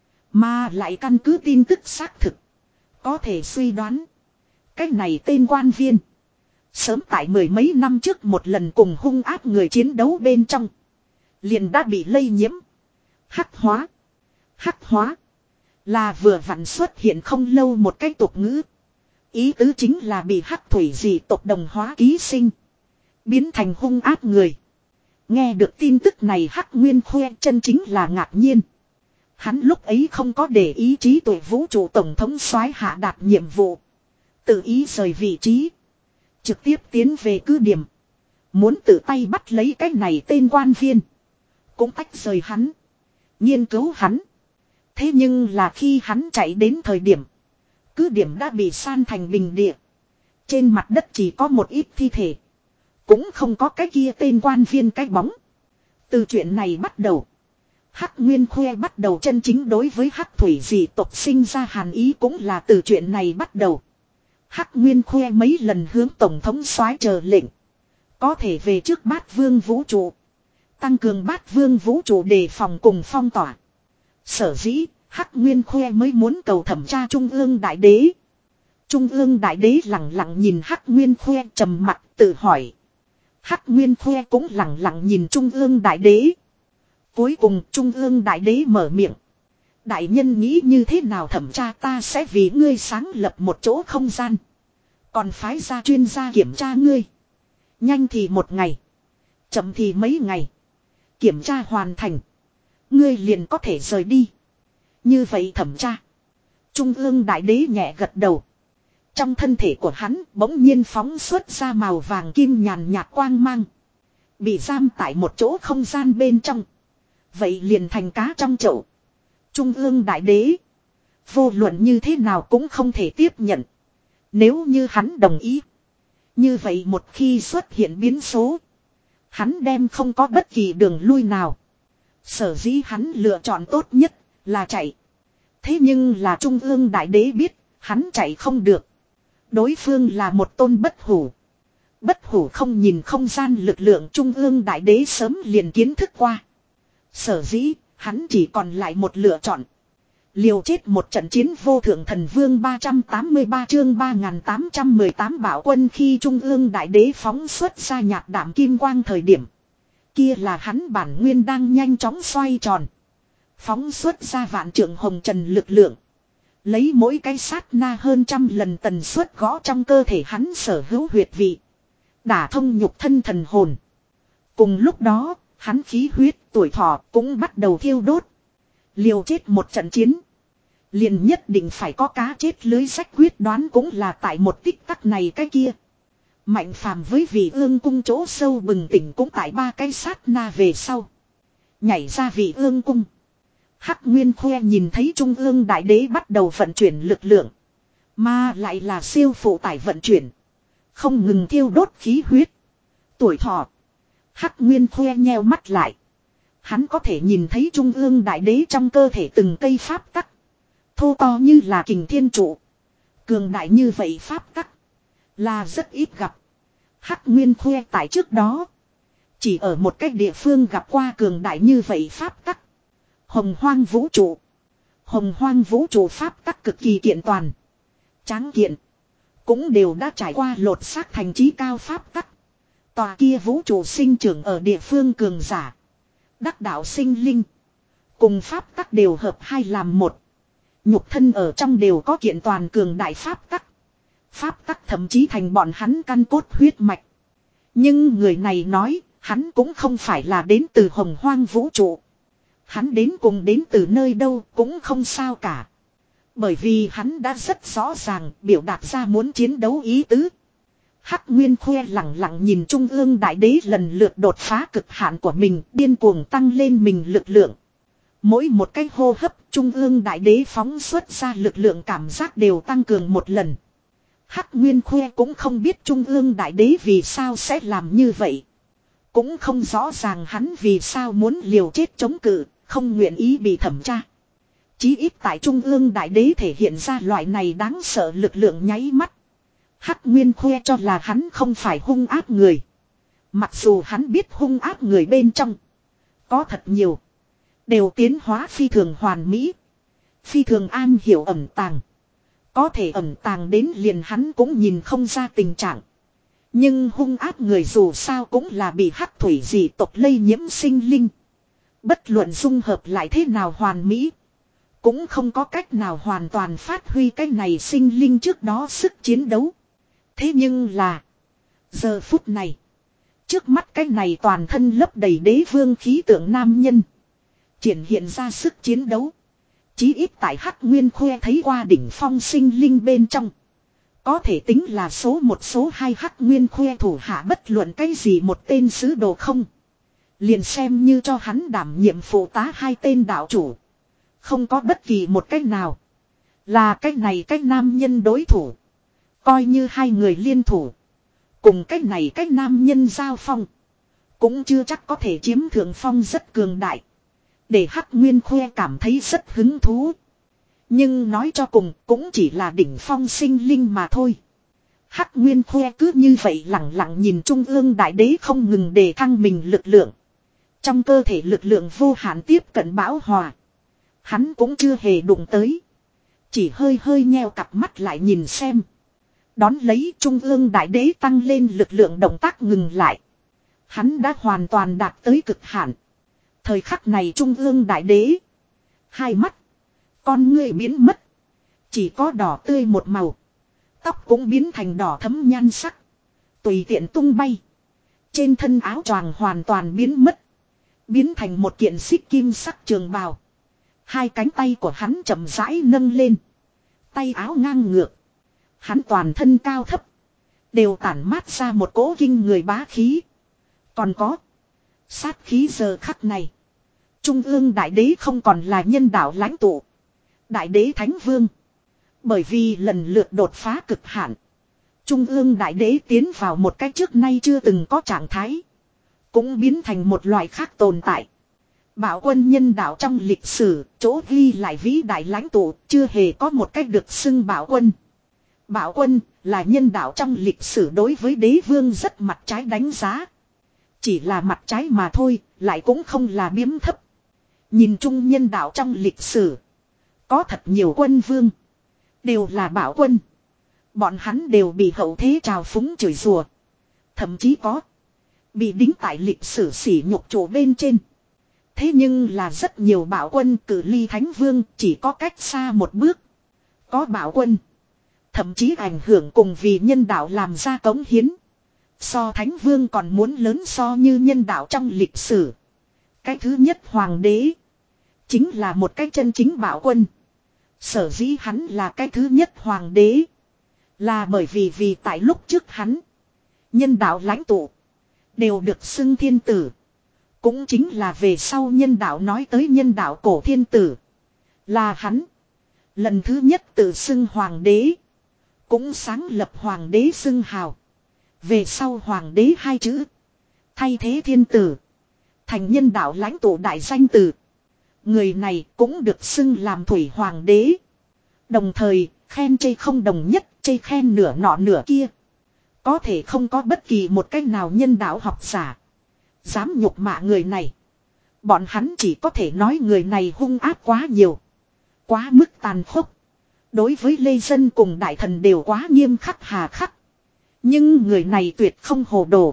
Mà lại căn cứ tin tức xác thực. Có thể suy đoán. Cái này tên quan viên. Sớm tại mười mấy năm trước một lần cùng hung ác người chiến đấu bên trong. Liền đã bị lây nhiễm. Hắc hóa. Hắc hóa. Là vừa vặn xuất hiện không lâu một cái tục ngữ. Ý tứ chính là bị hắc thủy dị tộc đồng hóa ký sinh. Biến thành hung ác người. Nghe được tin tức này hắc nguyên khoe chân chính là ngạc nhiên. Hắn lúc ấy không có để ý trí tuệ vũ trụ tổng thống soái hạ đạt nhiệm vụ. Tự ý rời vị trí. Trực tiếp tiến về cứ điểm. Muốn tự tay bắt lấy cái này tên quan viên. Cũng tách rời hắn. Nghiên cứu hắn. Thế nhưng là khi hắn chạy đến thời điểm. Cứ điểm đã bị san thành bình địa. Trên mặt đất chỉ có một ít thi thể. Cũng không có cái kia tên quan viên cái bóng. Từ chuyện này bắt đầu. Hắc Nguyên Khoe bắt đầu chân chính đối với hắc thủy dị tộc sinh ra hàn ý cũng là từ chuyện này bắt đầu. Hắc Nguyên Khoe mấy lần hướng tổng thống soái chờ lệnh. Có thể về trước bát vương vũ trụ. Tăng cường bát vương vũ trụ đề phòng cùng phong tỏa. Sở dĩ, Hắc Nguyên Khoe mới muốn cầu thẩm tra Trung ương Đại Đế. Trung ương Đại Đế lặng lặng nhìn Hắc Nguyên Khoe trầm mặt tự hỏi. Hắc Nguyên Khoe cũng lặng lặng nhìn Trung ương Đại Đế. Cuối cùng Trung ương Đại Đế mở miệng. Đại nhân nghĩ như thế nào thẩm tra ta sẽ vì ngươi sáng lập một chỗ không gian. Còn phái ra chuyên gia kiểm tra ngươi. Nhanh thì một ngày. Chậm thì mấy ngày. Kiểm tra hoàn thành. Ngươi liền có thể rời đi. Như vậy thẩm tra. Trung ương Đại Đế nhẹ gật đầu. Trong thân thể của hắn bỗng nhiên phóng xuất ra màu vàng kim nhàn nhạt quang mang. Bị giam tại một chỗ không gian bên trong. Vậy liền thành cá trong chậu. Trung ương Đại Đế. Vô luận như thế nào cũng không thể tiếp nhận. Nếu như hắn đồng ý. Như vậy một khi xuất hiện biến số. Hắn đem không có bất kỳ đường lui nào. Sở dĩ hắn lựa chọn tốt nhất là chạy. Thế nhưng là Trung ương Đại Đế biết. Hắn chạy không được. Đối phương là một tôn bất hủ. Bất hủ không nhìn không gian lực lượng Trung ương Đại Đế sớm liền kiến thức qua. Sở dĩ, hắn chỉ còn lại một lựa chọn. Liều chết một trận chiến vô thượng thần vương ba trăm tám mươi ba chương ba nghìn tám trăm mười tám bảo quân khi Trung ương Đại Đế phóng xuất ra nhạt đảm kim quang thời điểm. Kia là hắn bản nguyên đang nhanh chóng xoay tròn. Phóng xuất ra vạn trượng hồng trần lực lượng. Lấy mỗi cái sát na hơn trăm lần tần suất gõ trong cơ thể hắn sở hữu huyệt vị. Đả thông nhục thân thần hồn. Cùng lúc đó, hắn khí huyết tuổi thọ cũng bắt đầu thiêu đốt. Liều chết một trận chiến. Liền nhất định phải có cá chết lưới sách quyết đoán cũng là tại một tích tắc này cái kia. Mạnh phàm với vị ương cung chỗ sâu bừng tỉnh cũng tại ba cái sát na về sau. Nhảy ra vị ương cung. Hắc Nguyên Khoe nhìn thấy Trung ương Đại Đế bắt đầu vận chuyển lực lượng. Mà lại là siêu phụ tải vận chuyển. Không ngừng thiêu đốt khí huyết. Tuổi thọ. Hắc Nguyên Khoe nheo mắt lại. Hắn có thể nhìn thấy Trung ương Đại Đế trong cơ thể từng cây pháp tắc. Thô to như là kình thiên trụ. Cường đại như vậy pháp tắc. Là rất ít gặp. Hắc Nguyên Khoe tại trước đó. Chỉ ở một cách địa phương gặp qua cường đại như vậy pháp tắc. Hồng hoang vũ trụ. Hồng hoang vũ trụ pháp tắc cực kỳ kiện toàn. Tráng kiện. cũng đều đã trải qua lột xác thành trí cao pháp tắc. Tòa kia vũ trụ sinh trưởng ở địa phương cường giả. Đắc đạo sinh linh. Cùng pháp tắc đều hợp hai làm một. Nhục thân ở trong đều có kiện toàn cường đại pháp tắc. Pháp tắc thậm chí thành bọn hắn căn cốt huyết mạch. Nhưng người này nói, hắn cũng không phải là đến từ hồng hoang vũ trụ. Hắn đến cùng đến từ nơi đâu cũng không sao cả. Bởi vì hắn đã rất rõ ràng biểu đạt ra muốn chiến đấu ý tứ. Hắc Nguyên Khuê lặng lặng nhìn Trung ương Đại Đế lần lượt đột phá cực hạn của mình, điên cuồng tăng lên mình lực lượng. Mỗi một cái hô hấp, Trung ương Đại Đế phóng xuất ra lực lượng cảm giác đều tăng cường một lần. Hắc Nguyên Khuê cũng không biết Trung ương Đại Đế vì sao sẽ làm như vậy. Cũng không rõ ràng hắn vì sao muốn liều chết chống cự, không nguyện ý bị thẩm tra. Chí ít tại Trung ương Đại Đế thể hiện ra loại này đáng sợ lực lượng nháy mắt. Hắc Nguyên Khuê cho là hắn không phải hung ác người. Mặc dù hắn biết hung ác người bên trong có thật nhiều, đều tiến hóa phi thường hoàn mỹ, phi thường an hiểu ẩn tàng. Có thể ẩn tàng đến liền hắn cũng nhìn không ra tình trạng. Nhưng hung ác người dù sao cũng là bị hắc thủy dị tộc lây nhiễm sinh linh. Bất luận dung hợp lại thế nào hoàn mỹ, cũng không có cách nào hoàn toàn phát huy cái này sinh linh trước đó sức chiến đấu. Thế nhưng là, giờ phút này, trước mắt cái này toàn thân lấp đầy đế vương khí tượng nam nhân, triển hiện ra sức chiến đấu. Chí ít tại Hắc Nguyên Khuê thấy qua đỉnh phong sinh linh bên trong, có thể tính là số một số hai. Hắc Nguyên Khuê thủ hạ bất luận cái gì một tên sứ đồ không. Liền xem như cho hắn đảm nhiệm phụ tá hai tên đạo chủ, không có bất kỳ một cách nào là cái này cái nam nhân đối thủ. Coi như hai người liên thủ, cùng cái này cái nam nhân giao phong, cũng chưa chắc có thể chiếm thượng phong rất cường đại. Để Hắc Nguyên Khuê cảm thấy rất hứng thú. Nhưng nói cho cùng cũng chỉ là đỉnh phong sinh linh mà thôi. Hắc Nguyên Khuê cứ như vậy lặng lặng nhìn Trung ương Đại Đế không ngừng đề thăng mình lực lượng. Trong cơ thể lực lượng vô hạn tiếp cận bão hòa. Hắn cũng chưa hề đụng tới, chỉ hơi hơi nheo cặp mắt lại nhìn xem. Đón lấy Trung ương Đại Đế tăng lên lực lượng động tác ngừng lại. Hắn đã hoàn toàn đạt tới cực hạn. Thời khắc này Trung ương Đại Đế, hai mắt, con ngươi biến mất, chỉ có đỏ tươi một màu. Tóc cũng biến thành đỏ thấm nhan sắc, tùy tiện tung bay. Trên thân áo choàng hoàn toàn biến mất, biến thành một kiện xích kim sắc trường bào. Hai cánh tay của hắn chậm rãi nâng lên, tay áo ngang ngược. Hắn toàn thân cao thấp, đều tản mát ra một cỗ kinh người bá khí. Còn có sát khí. Giờ khắc này, Trung ương Đại Đế không còn là nhân đạo lãnh tụ, Đại Đế Thánh Vương. Bởi vì lần lượt đột phá cực hạn, Trung ương Đại Đế tiến vào một cách trước nay chưa từng có trạng thái, cũng biến thành một loại khác tồn tại. Bảo quân nhân đạo trong lịch sử, chỗ ghi lại vĩ đại lãnh tụ, chưa hề có một cách được xưng bảo quân. Bảo quân là nhân đạo trong lịch sử đối với đế vương rất mặt trái đánh giá. Chỉ là mặt trái mà thôi, lại cũng không là biếm thấp. Nhìn chung nhân đạo trong lịch sử, có thật nhiều quân vương, đều là bảo quân. Bọn hắn đều bị hậu thế trào phúng chửi rủa, thậm chí có bị đính tại lịch sử sỉ nhục chỗ bên trên. Thế nhưng là rất nhiều bảo quân cử ly thánh vương chỉ có cách xa một bước. Có bảo quân thậm chí ảnh hưởng cùng vì nhân đạo làm ra cống hiến, so thánh vương còn muốn lớn. So như nhân đạo trong lịch sử, cái thứ nhất hoàng đế chính là một cái chân chính bảo quân. Sở dĩ hắn là cái thứ nhất hoàng đế, là bởi vì vì tại lúc trước hắn, nhân đạo lãnh tụ đều được xưng thiên tử. Cũng chính là về sau nhân đạo nói tới nhân đạo cổ thiên tử, là hắn lần thứ nhất tự xưng hoàng đế, cũng sáng lập hoàng đế xưng hào. Về sau hoàng đế hai chữ thay thế thiên tử, thành nhân đạo lãnh tụ đại danh tử. Người này cũng được xưng làm thủy hoàng đế. Đồng thời khen chê không đồng nhất, chê khen nửa nọ nửa kia. Có thể không có bất kỳ một cách nào nhân đạo học giả dám nhục mạ người này. Bọn hắn chỉ có thể nói người này hung ác quá nhiều, quá mức tàn khốc, Đối với lê dân cùng đại thần đều quá nghiêm khắc hà khắc. Nhưng người này tuyệt không hồ đồ.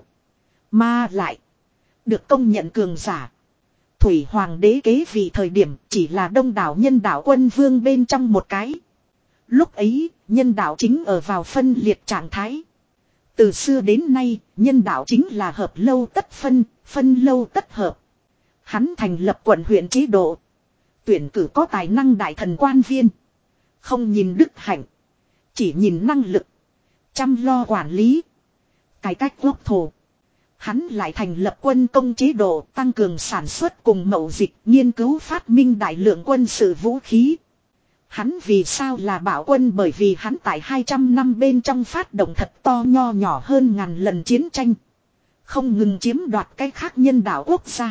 Mà lại. Được công nhận cường giả. Thủy hoàng đế kế vị thời điểm chỉ là đông đảo nhân đạo quân vương bên trong một cái. Lúc ấy, nhân đạo chính ở vào phân liệt trạng thái. Từ xưa đến nay, nhân đạo chính là hợp lâu tất phân, phân lâu tất hợp. Hắn thành lập quận huyện chế độ. Tuyển cử có tài năng đại thần quan viên. Không nhìn đức hạnh. Chỉ nhìn năng lực. Chăm lo quản lý. Cải cách quốc thổ. Hắn lại thành lập quân công chế độ, tăng cường sản xuất cùng mậu dịch, nghiên cứu phát minh đại lượng quân sự vũ khí. Hắn vì sao là bảo quân, bởi vì hắn tại hai trăm năm bên trong phát động thật to nho nhỏ hơn ngàn lần chiến tranh. Không ngừng chiếm đoạt cái khác nhân đạo quốc gia.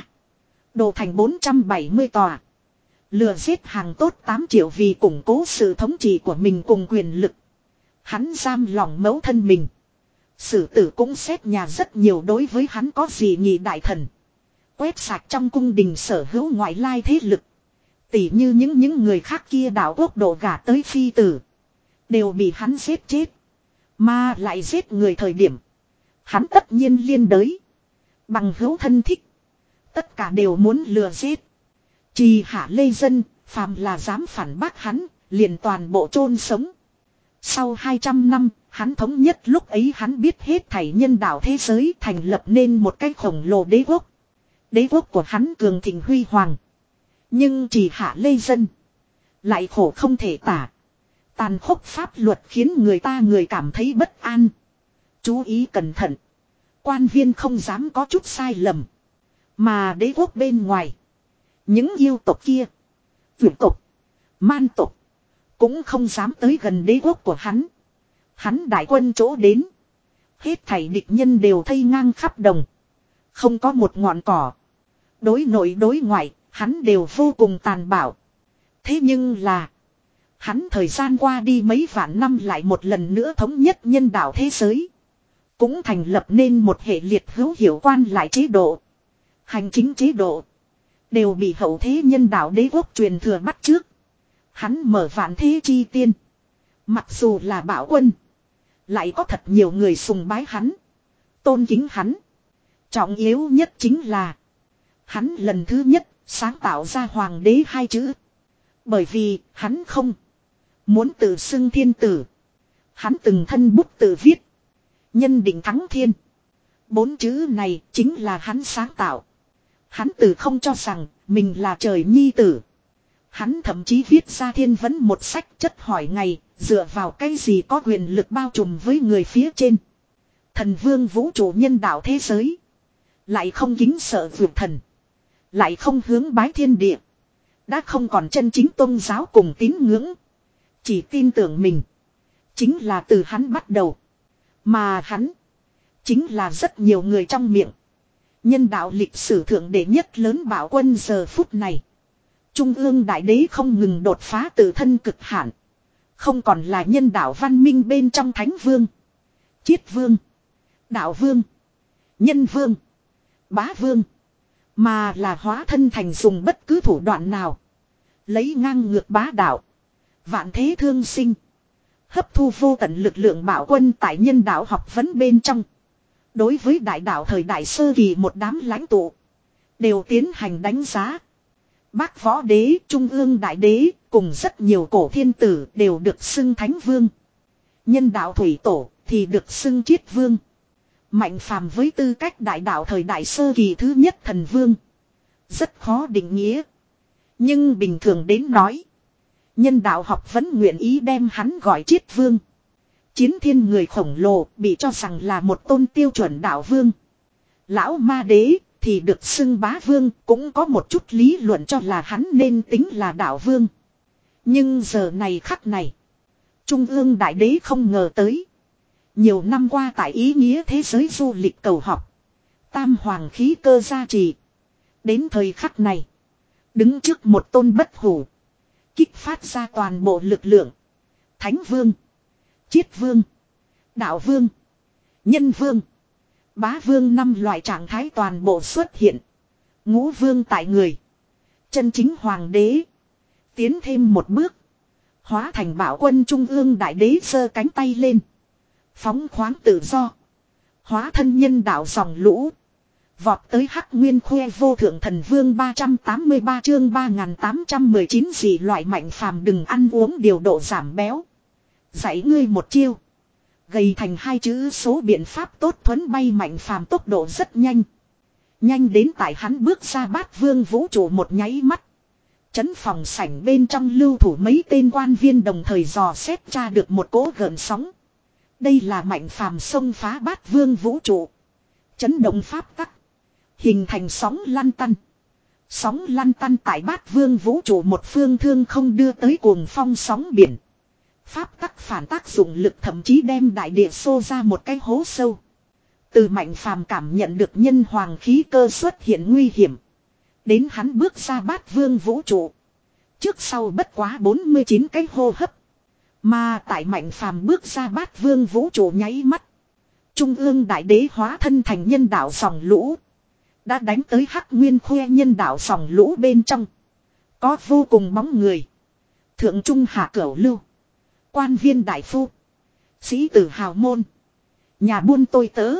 Đồ thành bốn trăm bảy mươi tòa. Lừa giết hàng tốt tám triệu vì củng cố sự thống trị của mình cùng quyền lực. Hắn giam lòng mẫu thân mình. Sử tử cũng xét nhà rất nhiều đối với hắn có gì nhị đại thần. Quét sạch trong cung đình sở hữu ngoại lai thế lực. Tỉ như những những người khác kia đảo quốc độ gả tới phi tử. Đều bị hắn giết chết. Mà lại giết người thời điểm. Hắn tất nhiên liên đới. Bằng hữu thân thích. Tất cả đều muốn lừa giết. Trì hạ lê dân, phàm là dám phản bác hắn, liền toàn bộ chôn sống. Sau hai trăm năm, hắn thống nhất lúc ấy hắn biết hết thảy nhân đạo thế giới thành lập nên một cái khổng lồ đế quốc. Đế quốc của hắn cường thịnh huy hoàng. Nhưng trì hạ lê dân. Lại khổ không thể tả. Tàn khốc pháp luật khiến người ta người cảm thấy bất an. Chú ý cẩn thận. Quan viên không dám có chút sai lầm. Mà đế quốc bên ngoài. Những yêu tộc kia. Vượt tộc. Man tộc. Cũng không dám tới gần đế quốc của hắn. Hắn đại quân chỗ đến. Hết thảy địch nhân đều thây ngang khắp đồng. Không có một ngọn cỏ. Đối nội đối ngoại. Hắn đều vô cùng tàn bạo. Thế nhưng là. Hắn thời gian qua đi mấy vạn năm lại một lần nữa thống nhất nhân đạo thế giới. Cũng thành lập nên một hệ liệt hữu hiệu quan lại chế độ. Hành chính chế độ. Đều bị hậu thế nhân đạo đế quốc truyền thừa bắt trước. Hắn mở vạn thế chi tiên. Mặc dù là bảo quân. Lại có thật nhiều người sùng bái hắn. Tôn kính hắn. Trọng yếu nhất chính là. Hắn lần thứ nhất sáng tạo ra hoàng đế hai chữ. Bởi vì hắn không muốn tự xưng thiên tử. Hắn từng thân bút tự viết. Nhân định thắng thiên. Bốn chữ này chính là hắn sáng tạo. Hắn từ không cho rằng mình là trời nhi tử. Hắn thậm chí viết ra thiên vấn một sách chất hỏi ngày, dựa vào cái gì có quyền lực bao trùm với người phía trên. Thần vương vũ trụ nhân đạo thế giới. Lại không kính sợ vượt thần. Lại không hướng bái thiên địa. Đã không còn chân chính tôn giáo cùng tín ngưỡng. Chỉ tin tưởng mình. Chính là từ hắn bắt đầu. Mà hắn. Chính là rất nhiều người trong miệng. Nhân đạo lịch sử thượng đệ nhất lớn bảo quân giờ phút này. Trung ương đại đế không ngừng đột phá tự thân cực hạn. Không còn là nhân đạo văn minh bên trong thánh vương. Chiết vương. Đạo vương. Nhân vương. Bá vương. Mà là hóa thân thành dùng bất cứ thủ đoạn nào. Lấy ngang ngược bá đạo. Vạn thế thương sinh. Hấp thu vô tận lực lượng bảo quân tại nhân đạo học vấn bên trong. Đối với đại đạo thời đại sơ kỳ một đám lãnh tụ. Đều tiến hành đánh giá. Bác võ đế, trung ương đại đế, cùng rất nhiều cổ thiên tử đều được xưng thánh vương. Nhân đạo thủy tổ thì được xưng chiết vương. Mạnh phàm với tư cách đại đạo thời đại sơ kỳ thứ nhất thần vương. Rất khó định nghĩa. Nhưng bình thường đến nói. Nhân đạo học vẫn nguyện ý đem hắn gọi chiết vương. Chiến thiên người khổng lồ bị cho rằng là một tôn tiêu chuẩn đạo vương. Lão ma đế thì được xưng bá vương, cũng có một chút lý luận cho là hắn nên tính là đạo vương. Nhưng giờ này khắc này. Trung ương đại đế không ngờ tới. Nhiều năm qua tại ý nghĩa thế giới du lịch cầu học. Tam hoàng khí cơ gia trì. Đến thời khắc này. Đứng trước một tôn bất hủ. Kích phát ra toàn bộ lực lượng. Thánh vương. Chiết vương. Đạo vương. Nhân vương. Bá vương năm loại trạng thái toàn bộ xuất hiện. Ngũ vương tại người. Chân chính hoàng đế. Tiến thêm một bước. Hóa thành bảo quân trung ương đại đế giơ cánh tay lên. Phóng khoáng tự do. Hóa thân nhân đạo dòng lũ. Vọt tới Hắc Nguyên Khuê vô thượng thần vương ba trăm tám mươi ba chương ba nghìn tám trăm mười chín gì loại mạnh phàm đừng ăn uống điều độ giảm béo. Dạy ngươi một chiêu. Gầy thành hai chữ số biện pháp tốt thuấn bay mạnh phàm tốc độ rất nhanh. Nhanh đến tại hắn bước ra bát vương vũ trụ một nháy mắt. Chấn phòng sảnh bên trong lưu thủ mấy tên quan viên đồng thời dò xét tra được một cỗ gợn sóng. Đây là mạnh phàm xông phá bát vương vũ trụ. Chấn động pháp tắc. Hình thành sóng lăn tăn. Sóng lăn tăn tại bát vương vũ trụ một phương thương không đưa tới cuồng phong sóng biển. Pháp tắc phản tác dụng lực thậm chí đem đại địa xô ra một cái hố sâu. Từ mạnh phàm cảm nhận được nhân hoàng khí cơ xuất hiện nguy hiểm. Đến hắn bước ra bát vương vũ trụ. Trước sau bất quá bốn mươi chín cái hô hấp. Mà tại mạnh phàm bước ra bát vương vũ trụ nháy mắt. Trung ương đại đế hóa thân thành nhân đạo dòng lũ. Đã đánh tới Hắc Nguyên Khuê nhân đạo dòng lũ bên trong. Có vô cùng bóng người. Thượng trung hạ cửu lưu. Quan viên đại phu. Sĩ tử hào môn. Nhà buôn tôi tớ.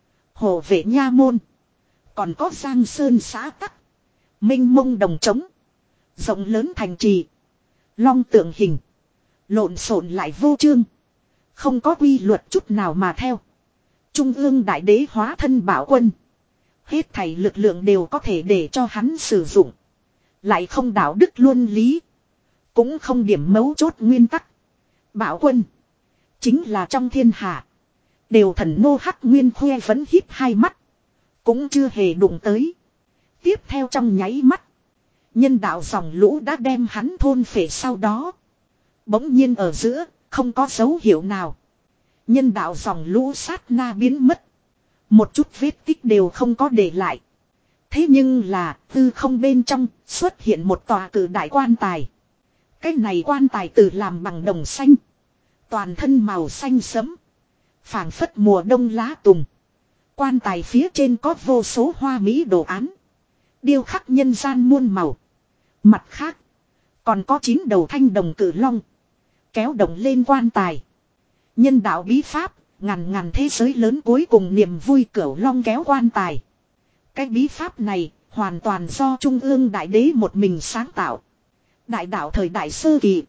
Hồ vệ nha môn. Còn có Giang Sơn xã tắc. Minh mông đồng trống. Rộng lớn thành trì. Long tượng hình. Lộn xộn lại vô chương. Không có quy luật chút nào mà theo. Trung ương đại đế hóa thân bảo quân. Hết thảy lực lượng đều có thể để cho hắn sử dụng. Lại không đạo đức luân lý. Cũng không điểm mấu chốt nguyên tắc. Bảo quân. Chính là trong thiên hạ. Đều thần nô Hắc Nguyên Khuê vẫn híp hai mắt. Cũng chưa hề đụng tới. Tiếp theo trong nháy mắt. Nhân đạo dòng lũ đã đem hắn thôn phệ sau đó. Bỗng nhiên ở giữa. Không có dấu hiệu nào. Nhân đạo dòng lũ sát na biến mất. Một chút vết tích đều không có để lại. Thế nhưng là tư không bên trong xuất hiện một tòa cử đại quan tài. Cái này quan tài từ làm bằng đồng xanh. Toàn thân màu xanh sẫm. Phảng phất mùa đông lá tùng. Quan tài phía trên có vô số hoa mỹ đồ án. Điêu khắc nhân gian muôn màu. Mặt khác. Còn có chín đầu thanh đồng cử long. Kéo động lên quan tài. Nhân đạo bí pháp. Ngàn ngàn thế giới lớn cuối cùng niềm vui cửu long kéo quan tài. Cái bí pháp này hoàn toàn do Trung ương đại đế một mình sáng tạo. Đại đạo thời đại sơ kỳ.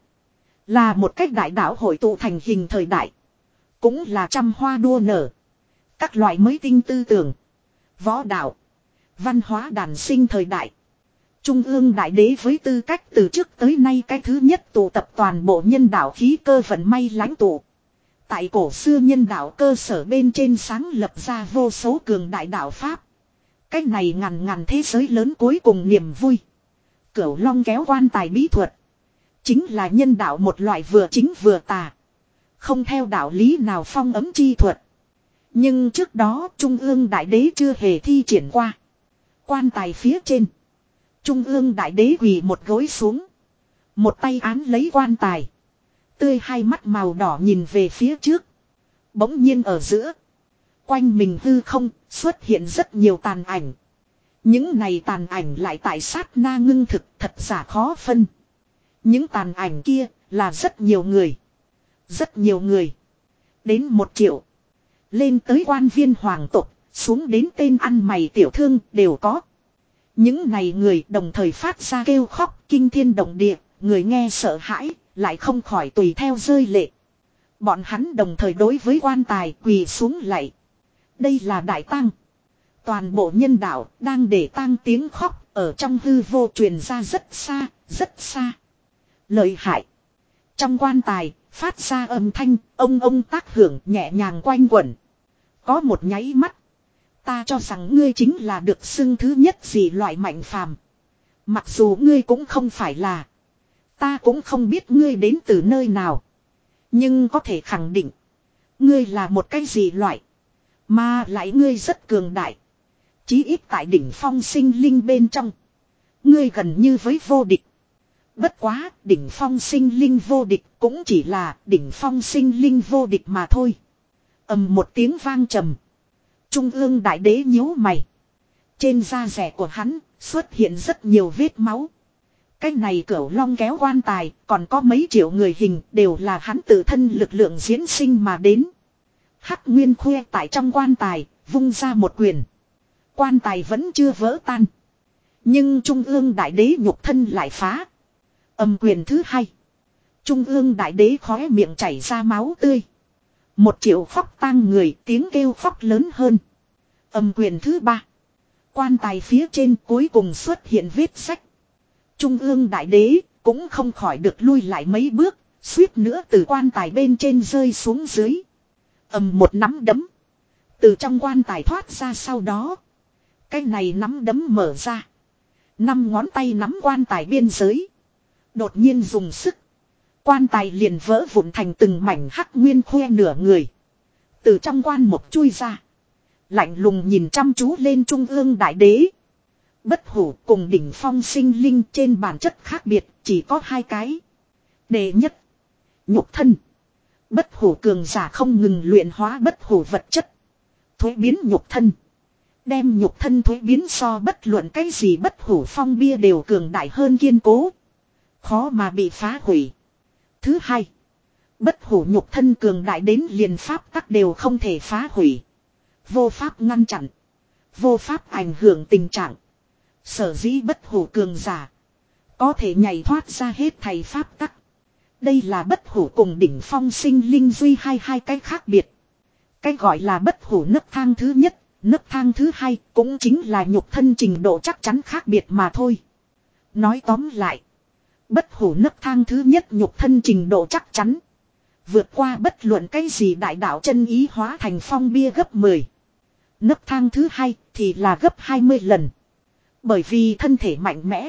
Là một cách đại đạo hội tụ thành hình thời đại. Cũng là trăm hoa đua nở. Các loại mới tinh tư tưởng. Võ đạo. Văn hóa đàn sinh thời đại. Trung ương đại đế với tư cách từ trước tới nay cái thứ nhất tụ tập toàn bộ nhân đạo khí cơ vận may lãnh tụ. Tại cổ xưa nhân đạo cơ sở bên trên sáng lập ra vô số cường đại đạo pháp. Cách này ngàn ngàn thế giới lớn cuối cùng niềm vui. Cửu long kéo quan tài bí thuật. Chính là nhân đạo một loại vừa chính vừa tà. Không theo đạo lý nào phong ấm chi thuật. Nhưng trước đó Trung ương đại đế chưa hề thi triển qua. Quan tài phía trên. Trung ương đại đế quỳ một gối xuống. Một tay án lấy quan tài. Tươi hai mắt màu đỏ nhìn về phía trước. Bỗng nhiên ở giữa. Quanh mình hư không xuất hiện rất nhiều tàn ảnh. Những này tàn ảnh lại tại sát na ngưng thực thật giả khó phân. Những tàn ảnh kia là rất nhiều người. Rất nhiều người. Đến một triệu. Lên tới quan viên hoàng tộc. Xuống đến tên ăn mày tiểu thương đều có. Những này người đồng thời phát ra kêu khóc kinh thiên động địa. Người nghe sợ hãi. Lại không khỏi tùy theo rơi lệ. Bọn hắn đồng thời đối với quan tài quỳ xuống lạy. Đây là đại tang. Toàn bộ nhân đạo đang để tang tiếng khóc ở trong hư vô truyền ra rất xa, rất xa. Lợi hại. Trong quan tài phát ra âm thanh ông ông tác hưởng nhẹ nhàng quanh quẩn. Có một nháy mắt. Ta cho rằng ngươi chính là được xưng thứ nhất gì loại mạnh phàm. Mặc dù ngươi cũng không phải là. Ta cũng không biết ngươi đến từ nơi nào. Nhưng có thể khẳng định. Ngươi là một cái gì loại. Mà lại ngươi rất cường đại. Chí ít tại đỉnh phong sinh linh bên trong. Ngươi gần như với vô địch. Bất quá đỉnh phong sinh linh vô địch cũng chỉ là đỉnh phong sinh linh vô địch mà thôi. Ầm một tiếng vang trầm. Trung ương đại đế nhíu mày. Trên da rẻ của hắn xuất hiện rất nhiều vết máu. Cái này cửu long kéo quan tài, còn có mấy triệu người hình đều là hắn tự thân lực lượng diễn sinh mà đến. Hắc Nguyên Khuê tại trong quan tài, vung ra một quyền. Quan tài vẫn chưa vỡ tan. Nhưng Trung ương đại đế nhục thân lại phá. Âm quyền thứ hai. Trung ương đại đế khóe miệng chảy ra máu tươi. Một triệu khóc tang người, tiếng kêu khóc lớn hơn. Âm quyền thứ ba. Quan tài phía trên cuối cùng xuất hiện vết sách. Trung ương đại đế cũng không khỏi được lui lại mấy bước, suýt nữa từ quan tài bên trên rơi xuống dưới. Ầm một nắm đấm. Từ trong quan tài thoát ra sau đó. Cái này nắm đấm mở ra. Năm ngón tay nắm quan tài biên giới. Đột nhiên dùng sức. Quan tài liền vỡ vụn thành từng mảnh. Hắc Nguyên Khuê nửa người. Từ trong quan một chui ra. Lạnh lùng nhìn chăm chú lên Trung ương đại đế. Bất hủ cùng đỉnh phong sinh linh trên bản chất khác biệt, chỉ có hai cái. Đệ nhất, nhục thân. Bất hủ cường giả không ngừng luyện hóa bất hủ vật chất. Thuế biến nhục thân. Đem nhục thân thuế biến so bất luận cái gì bất hủ phong bia đều cường đại hơn kiên cố. Khó mà bị phá hủy. Thứ hai, bất hủ nhục thân cường đại đến liền pháp tắc đều không thể phá hủy. Vô pháp ngăn chặn. Vô pháp ảnh hưởng tình trạng. Sở dĩ bất hủ cường giả. Có thể nhảy thoát ra hết thầy pháp tắc. Đây là bất hủ cùng đỉnh phong sinh linh duy hai hai cái khác biệt. Cái gọi là bất hủ nấc thang thứ nhất, nấc thang thứ hai cũng chính là nhục thân trình độ chắc chắn khác biệt mà thôi. Nói tóm lại. Bất hủ nấc thang thứ nhất nhục thân trình độ chắc chắn. Vượt qua bất luận cái gì đại đạo chân ý hóa thành phong bia gấp mười. Nấc thang thứ hai thì là gấp hai mươi lần. Bởi vì thân thể mạnh mẽ.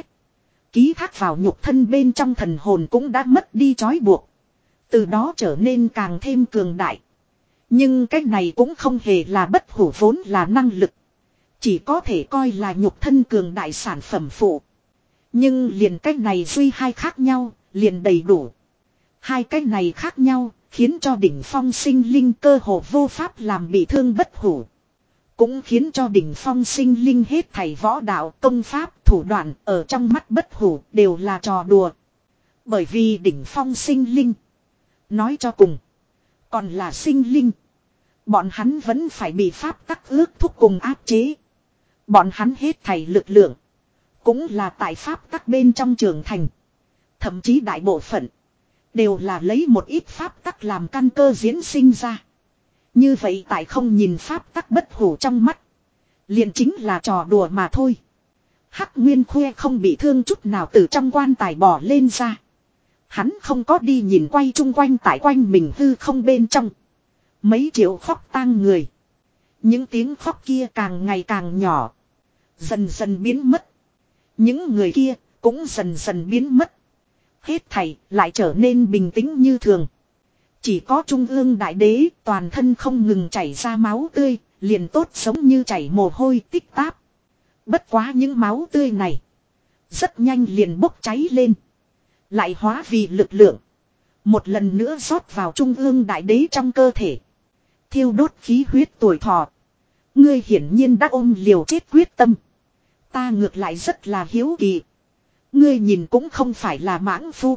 Ký thác vào nhục thân bên trong thần hồn cũng đã mất đi trói buộc. Từ đó trở nên càng thêm cường đại. Nhưng cái này cũng không hề là bất hủ vốn là năng lực. Chỉ có thể coi là nhục thân cường đại sản phẩm phụ. Nhưng liền cái này duy hai khác nhau, liền đầy đủ. Hai cái này khác nhau, khiến cho đỉnh phong sinh linh cơ hồ vô pháp làm bị thương bất hủ. Cũng khiến cho đỉnh phong sinh linh hết thảy võ đạo, công pháp, thủ đoạn ở trong mắt bất hủ đều là trò đùa. Bởi vì đỉnh phong sinh linh. Nói cho cùng. Còn là sinh linh. Bọn hắn vẫn phải bị pháp tắc ước thúc cùng áp chế. Bọn hắn hết thảy lực lượng. Cũng là tại pháp tắc bên trong trường thành. Thậm chí đại bộ phận. Đều là lấy một ít pháp tắc làm căn cơ diễn sinh ra. Như vậy tại không nhìn pháp tắc bất hủ trong mắt. Liền chính là trò đùa mà thôi. Hắc Nguyên Khuê không bị thương chút nào từ trong quan tài bỏ lên ra. Hắn không có đi nhìn quay chung quanh tại quanh mình hư không bên trong. Mấy triệu khóc tang người. Những tiếng khóc kia càng ngày càng nhỏ. Dần dần biến mất. Những người kia cũng dần dần biến mất. Hết thảy lại trở nên bình tĩnh như thường. Chỉ có Trung ương đại đế toàn thân không ngừng chảy ra máu tươi, liền tốt giống như chảy mồ hôi tích táp. Bất quá những máu tươi này. Rất nhanh liền bốc cháy lên. Lại hóa vì lực lượng. Một lần nữa rót vào Trung ương đại đế trong cơ thể. Thiêu đốt khí huyết tuổi thọ. Ngươi hiển nhiên đã ôm liều chết quyết tâm. Ta ngược lại rất là hiếu kỳ. Ngươi nhìn cũng không phải là mãng phu.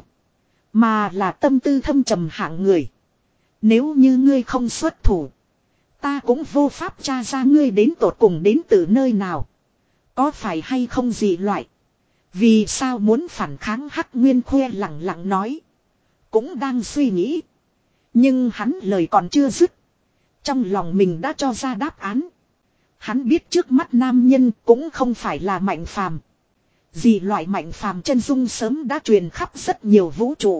Mà là tâm tư thâm trầm hạng người. Nếu như ngươi không xuất thủ. Ta cũng vô pháp tra ra ngươi đến tột cùng đến từ nơi nào. Có phải hay không gì loại. Vì sao muốn phản kháng Hắc Nguyên Khuê lặng lặng nói. Cũng đang suy nghĩ. Nhưng hắn lời còn chưa dứt. Trong lòng mình đã cho ra đáp án. Hắn biết trước mắt nam nhân cũng không phải là mạnh phàm. Vì loại mạnh phàm chân dung sớm đã truyền khắp rất nhiều vũ trụ.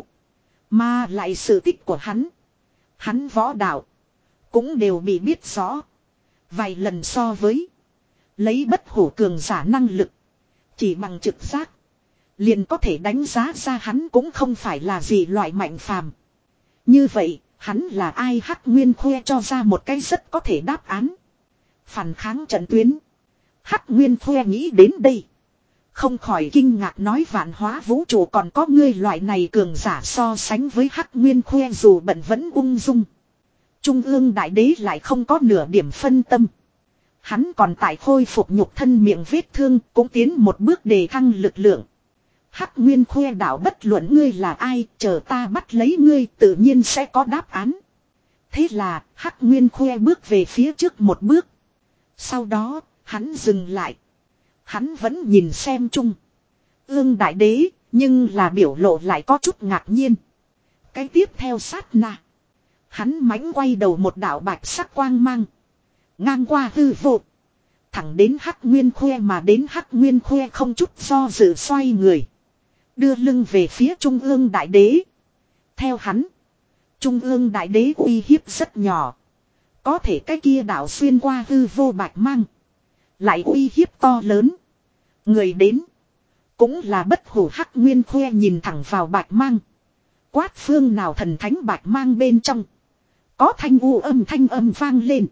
Mà lại sự tích của hắn. Hắn võ đạo. Cũng đều bị biết rõ. Vài lần so với. Lấy bất hủ cường giả năng lực. Chỉ bằng trực giác. Liền có thể đánh giá ra hắn cũng không phải là gì loại mạnh phàm. Như vậy, hắn là ai? Hắc Nguyên Khuê cho ra một cái rất có thể đáp án. Phản kháng trận tuyến. Hắc Nguyên Khuê nghĩ đến đây. Không khỏi kinh ngạc nói vạn hóa vũ trụ còn có ngươi loại này cường giả so sánh với Hắc Nguyên Khuê dù bận vẫn ung dung. Trung ương đại đế lại không có nửa điểm phân tâm. Hắn còn tại khôi phục nhục thân miệng vết thương cũng tiến một bước đề thăng lực lượng. Hắc Nguyên khoe đạo bất luận ngươi là ai, chờ ta bắt lấy ngươi tự nhiên sẽ có đáp án. Thế là, Hắc Nguyên khoe bước về phía trước một bước. Sau đó, hắn dừng lại. Hắn vẫn nhìn xem chung. Ương đại đế, nhưng là biểu lộ lại có chút ngạc nhiên. Cái tiếp theo sát na. Hắn mãnh quay đầu một đạo bạch sắc quang mang. Ngang qua hư vô. Thẳng đến Hắc Nguyên khoe mà đến Hắc Nguyên khoe không chút do dự xoay người. Đưa lưng về phía Trung ương đại đế. Theo hắn. Trung ương đại đế uy hiếp rất nhỏ. Có thể cái kia đạo xuyên qua hư vô bạch mang. Lại uy hiếp to lớn. Người đến. Cũng là bất hủ Hắc Nguyên khoe nhìn thẳng vào bạch mang. Quát phương nào thần thánh bạch mang bên trong. Có thanh u âm thanh âm vang lên.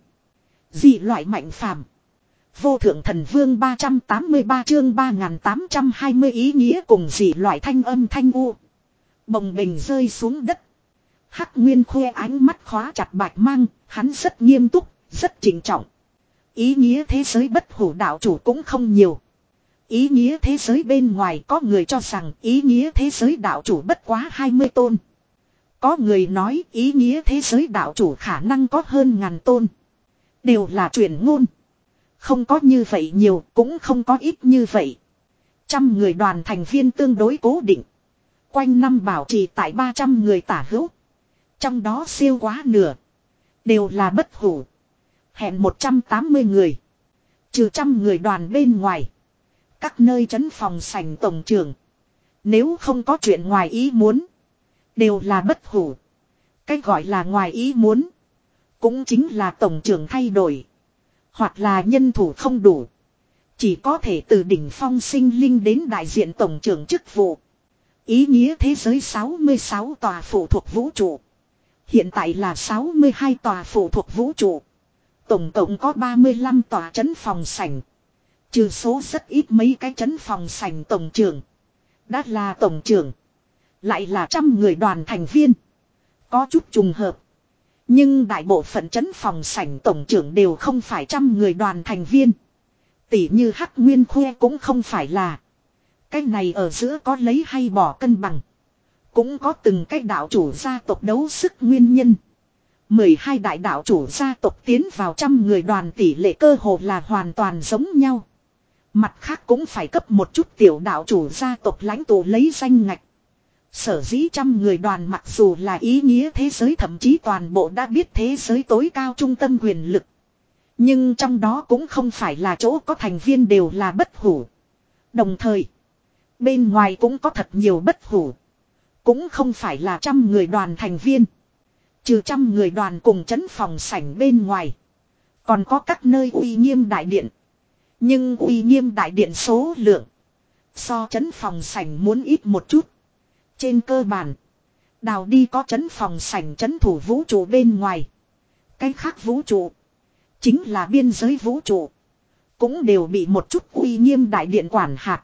Dị loại mạnh phàm. Vô thượng thần vương ba trăm tám mươi ba chương ba nghìn tám trăm hai mươi ý nghĩa cùng dị loại thanh âm thanh u. Bồng bình rơi xuống đất. Hắc Nguyên khoe ánh mắt khóa chặt bạch mang, hắn rất nghiêm túc, rất trịnh trọng. Ý nghĩa thế giới bất hủ đạo chủ cũng không nhiều. Ý nghĩa thế giới bên ngoài có người cho rằng ý nghĩa thế giới đạo chủ bất quá hai mươi tôn. Có người nói ý nghĩa thế giới đạo chủ khả năng có hơn ngàn tôn. Đều là truyền ngôn. Không có như vậy nhiều, cũng không có ít như vậy. Trăm người đoàn thành viên tương đối cố định. Quanh năm bảo trì tại ba trăm người tả hữu. Trong đó siêu quá nửa. Đều là bất hủ. Hẹn một trăm tám mươi người. Trừ trăm người đoàn bên ngoài. Các nơi trấn phòng sảnh tổng trưởng. Nếu không có chuyện ngoài ý muốn. Đều là bất hủ. Cái gọi là ngoài ý muốn. Cũng chính là tổng trưởng thay đổi. Hoặc là nhân thủ không đủ. Chỉ có thể từ đỉnh phong sinh linh đến đại diện tổng trưởng chức vụ. Ý nghĩa thế giới sáu mươi sáu tòa phụ thuộc vũ trụ. Hiện tại là sáu mươi hai tòa phụ thuộc vũ trụ. Tổng cộng có ba mươi lăm tòa trấn phòng sảnh. Trừ số rất ít mấy cái trấn phòng sảnh tổng trưởng. Đã là tổng trưởng. Lại là trăm người đoàn thành viên. Có chút trùng hợp. Nhưng đại bộ phận trấn phòng sảnh tổng trưởng đều không phải trăm người đoàn thành viên. Tỷ như Hắc Nguyên khoe cũng không phải là. Cái này ở giữa có lấy hay bỏ cân bằng. Cũng có từng cái đạo chủ gia tộc đấu sức nguyên nhân. mười hai đại đạo chủ gia tộc tiến vào trăm người đoàn tỷ lệ cơ hồ là hoàn toàn giống nhau. Mặt khác cũng phải cấp một chút tiểu đạo chủ gia tộc lãnh tụ lấy danh ngạch. Sở dĩ trăm người đoàn mặc dù là ý nghĩa thế giới thậm chí toàn bộ đã biết thế giới tối cao trung tâm quyền lực. Nhưng trong đó cũng không phải là chỗ có thành viên đều là bất hủ. Đồng thời, bên ngoài cũng có thật nhiều bất hủ. Cũng không phải là trăm người đoàn thành viên. Trừ trăm người đoàn cùng trấn phòng sảnh bên ngoài. Còn có các nơi uy nghiêm đại điện. Nhưng uy nghiêm đại điện số lượng. So trấn phòng sảnh muốn ít một chút. Trên cơ bản. Đào đi có trấn phòng sảnh trấn thủ vũ trụ bên ngoài. Cái khác vũ trụ. Chính là biên giới vũ trụ. Cũng đều bị một chút uy nghiêm đại điện quản hạt.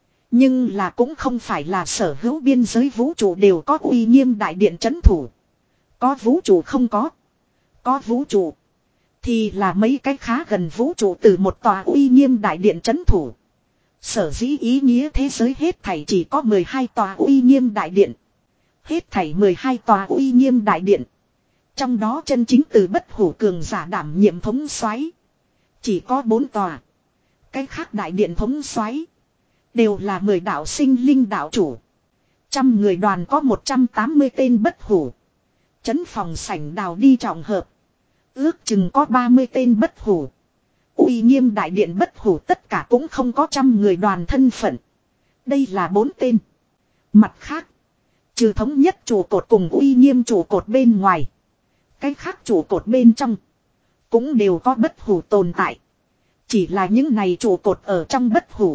Nhưng là cũng không phải là sở hữu biên giới vũ trụ đều có uy nghiêm đại điện trấn thủ. Có vũ trụ không có. Có vũ trụ. Thì là mấy cái khá gần vũ trụ từ một tòa uy nghiêm đại điện trấn thủ. Sở dĩ ý nghĩa thế giới hết thảy chỉ có mười hai tòa uy nghiêm đại điện. Hết thảy mười hai tòa uy nghiêm đại điện. Trong đó chân chính từ bất hủ cường giả đảm nhiệm thống soái chỉ có bốn tòa. Cái khác đại điện thống soái đều là mười đạo sinh linh đạo chủ. Trăm người đoàn có một trăm tám mươi tên bất hủ. Trấn phòng sảnh đào đi trọng hợp. Ước chừng có ba mươi tên bất hủ. Uy nghiêm đại điện bất hủ tất cả cũng không có trăm người đoàn thân phận. Đây là bốn tên. Mặt khác, trừ thống nhất trụ cột cùng uy nghiêm trụ cột bên ngoài. Cái khác trụ cột bên trong cũng đều có bất hủ tồn tại. Chỉ là những này trụ cột ở trong bất hủ.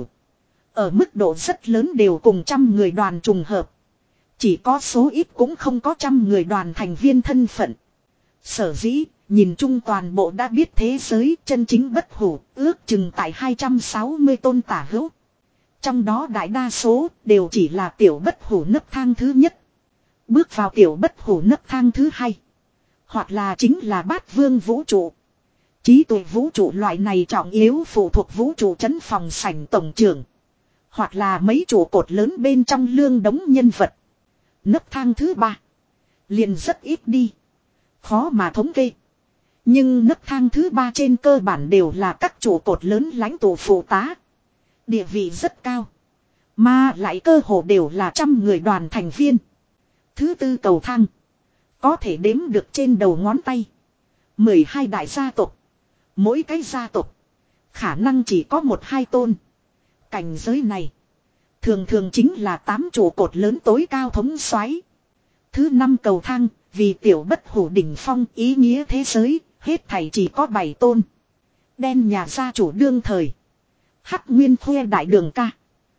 Ở mức độ rất lớn đều cùng trăm người đoàn trùng hợp. Chỉ có số ít cũng không có trăm người đoàn thành viên thân phận. Sở dĩ, nhìn chung toàn bộ đã biết thế giới chân chính bất hủ, ước chừng tại hai trăm sáu mươi tôn tả hữu. Trong đó đại đa số đều chỉ là tiểu bất hủ nấc thang thứ nhất. Bước vào tiểu bất hủ nấc thang thứ hai. Hoặc là chính là bát vương vũ trụ. Trí tuệ vũ trụ loại này trọng yếu phụ thuộc vũ trụ trấn phòng sảnh tổng trưởng. Hoặc là mấy trụ cột lớn bên trong lương đống nhân vật. Nấc thang thứ ba. Liền rất ít đi. Khó mà thống kê. Nhưng nấc thang thứ ba trên cơ bản đều là các trụ cột lớn lãnh tụ phụ tá. Địa vị rất cao. Mà lại cơ hồ đều là trăm người đoàn thành viên. Thứ tư cầu thang. Có thể đếm được trên đầu ngón tay. mười hai đại gia tộc. Mỗi cái gia tộc. Khả năng chỉ có một hai tôn. Cảnh giới này. Thường thường chính là tám trụ cột lớn tối cao thống soái. Thứ năm cầu thang. Vì tiểu bất hủ đỉnh phong ý nghĩa thế giới. Hết thảy chỉ có bảy tôn. Đen nhà gia chủ đương thời. Hắc Nguyên Khuê đại đường ca.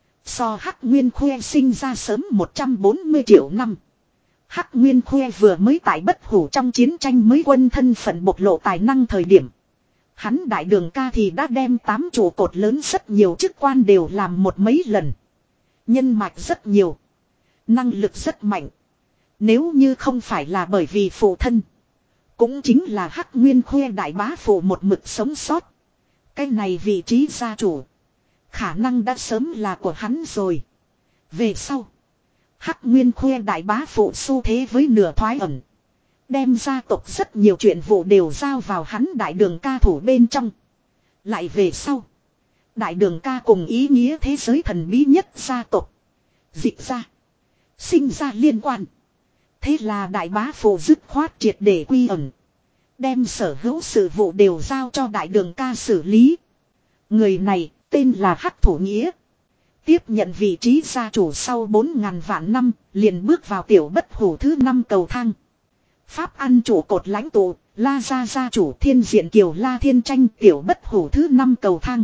So Hắc Nguyên Khuê sinh ra sớm một trăm bốn mươi triệu năm. Hắc Nguyên Khuê vừa mới tại bất hủ trong chiến tranh mới quân thân phận bộc lộ tài năng thời điểm. Hắn đại đường ca thì đã đem tám trụ cột lớn rất nhiều chức quan đều làm một mấy lần. Nhân mạch rất nhiều. Năng lực rất mạnh. Nếu như không phải là bởi vì phụ thân. Cũng chính là Hắc Nguyên Khuê đại bá phụ một mực sống sót. Cái này vị trí gia chủ. Khả năng đã sớm là của hắn rồi. Về sau. Hắc Nguyên Khuê đại bá phụ xu thế với nửa thoái ẩn. Đem gia tộc rất nhiều chuyện vụ đều giao vào hắn đại đường ca thủ bên trong. Lại về sau. Đại đường ca cùng ý nghĩa thế giới thần bí nhất gia tộc. Dịch ra. Sinh ra liên quan. Thế là đại bá phụ dứt khoát triệt để quy ẩn. Đem sở hữu sự vụ đều giao cho đại đường ca xử lý. Người này tên là Hắc Thủ Nghĩa. Tiếp nhận vị trí gia chủ sau bốn ngàn vạn năm, liền bước vào tiểu bất hủ thứ năm cầu thang. Pháp ăn chủ cột lãnh tụ, La Gia gia chủ Thiên Diện Kiều La Thiên Tranh tiểu bất hủ thứ năm cầu thang.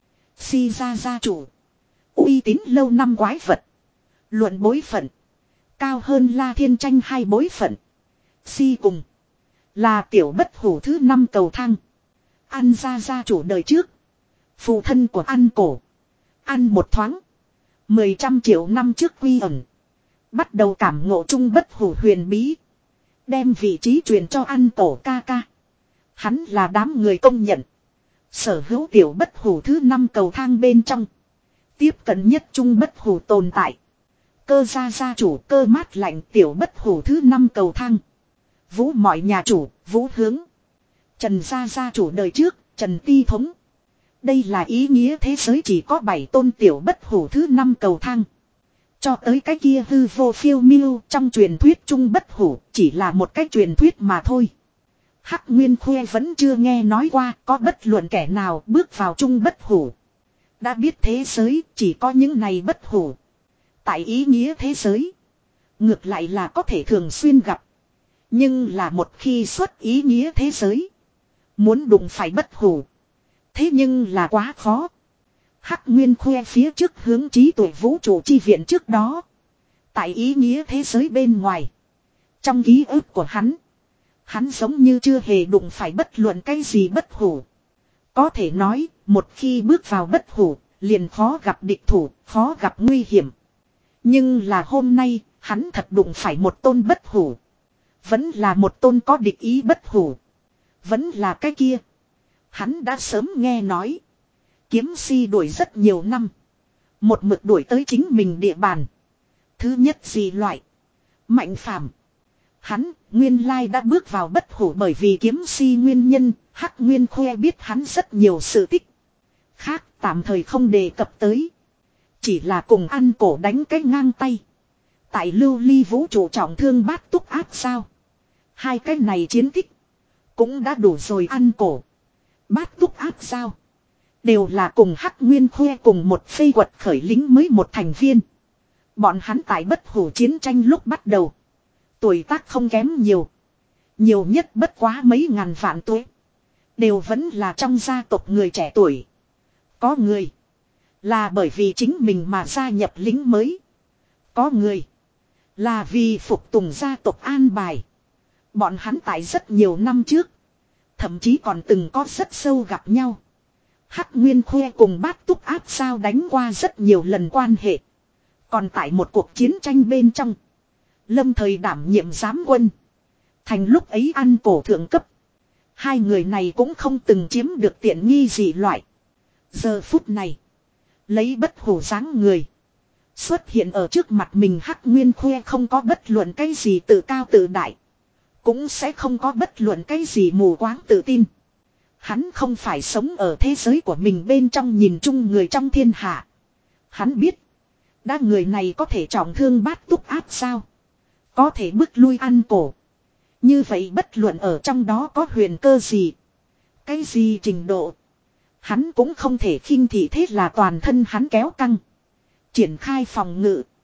Si Gia gia chủ. Uy tín lâu năm quái vật. Luận bối phận. Cao hơn La Thiên Tranh hai bối phận. Si cùng. Là tiểu bất hủ thứ năm cầu thang. Ăn Gia gia chủ đời trước. Phụ thân của ăn cổ. Ăn một thoáng. Mười trăm triệu năm trước quy ẩn. Bắt đầu cảm ngộ chung bất hủ huyền bí. Đem vị trí truyền cho ăn cổ ca ca. Hắn là đám người công nhận. Sở hữu tiểu bất hủ thứ năm cầu thang bên trong. Tiếp cận nhất chung bất hủ tồn tại. Cơ gia gia chủ cơ mát lạnh tiểu bất hủ thứ năm cầu thang. Vũ mọi nhà chủ, Vũ hướng. Trần gia gia chủ đời trước, Trần Ti Thống. Đây là ý nghĩa thế giới chỉ có bảy tôn tiểu bất hủ thứ năm cầu thang. Cho tới cái kia hư vô phiêu miêu trong truyền thuyết chung bất hủ chỉ là một cái truyền thuyết mà thôi. Hắc Nguyên Khuê vẫn chưa nghe nói qua có bất luận kẻ nào bước vào chung bất hủ. Đã biết thế giới chỉ có những này bất hủ. Tại ý nghĩa thế giới. Ngược lại là có thể thường xuyên gặp. Nhưng là một khi xuất ý nghĩa thế giới. Muốn đụng phải bất hủ. Thế nhưng là quá khó. Hắc Nguyên Khuê phía trước hướng trí tuệ vũ trụ chi viện trước đó. Tại ý nghĩa thế giới bên ngoài. Trong ký ức của hắn. Hắn giống như chưa hề đụng phải bất luận cái gì bất hủ. Có thể nói, một khi bước vào bất hủ, liền khó gặp địch thủ, khó gặp nguy hiểm. Nhưng là hôm nay, hắn thật đụng phải một tôn bất hủ. Vẫn là một tôn có địch ý bất hủ. Vẫn là cái kia. Hắn đã sớm nghe nói. Kiếm si đuổi rất nhiều năm. Một mực đuổi tới chính mình địa bàn. Thứ nhất gì loại. Mạnh phàm. Hắn nguyên lai đã bước vào bất hủ bởi vì kiếm si nguyên nhân. Hắc Nguyên Khuê biết hắn rất nhiều sự tích. Khác tạm thời không đề cập tới. Chỉ là cùng ăn cổ đánh cái ngang tay. Tại lưu ly vũ trụ trọng thương bát túc áp sao. Hai cái này chiến tích. Cũng đã đủ rồi ăn cổ. Bát túc áp sao. Đều là cùng Hắc Nguyên Khuê cùng một phê quật khởi lính mới một thành viên. Bọn hắn tại bất hủ chiến tranh lúc bắt đầu. Tuổi tác không kém nhiều. Nhiều nhất bất quá mấy ngàn vạn tuổi. Đều vẫn là trong gia tộc người trẻ tuổi. Có người. Là bởi vì chính mình mà gia nhập lính mới. Có người. Là vì phục tùng gia tộc an bài. Bọn hắn tại rất nhiều năm trước. Thậm chí còn từng có rất sâu gặp nhau. Hắc Nguyên Khuê cùng bát túc áp sao đánh qua rất nhiều lần quan hệ. Còn tại một cuộc chiến tranh bên trong. Lâm thời đảm nhiệm giám quân. Thành lúc ấy ăn cổ thượng cấp. Hai người này cũng không từng chiếm được tiện nghi gì loại. Giờ phút này. Lấy bất hủ dáng người. Xuất hiện ở trước mặt mình Hắc Nguyên Khuê không có bất luận cái gì tự cao tự đại. Cũng sẽ không có bất luận cái gì mù quáng tự tin. Hắn không phải sống ở thế giới của mình bên trong nhìn chung người trong thiên hạ. Hắn biết. Đã người này có thể trọng thương bát túc áp sao. Có thể bức lui ăn cổ. Như vậy bất luận ở trong đó có huyền cơ gì. Cái gì trình độ. Hắn cũng không thể khinh thị thế là toàn thân hắn kéo căng. Triển khai phòng ngự.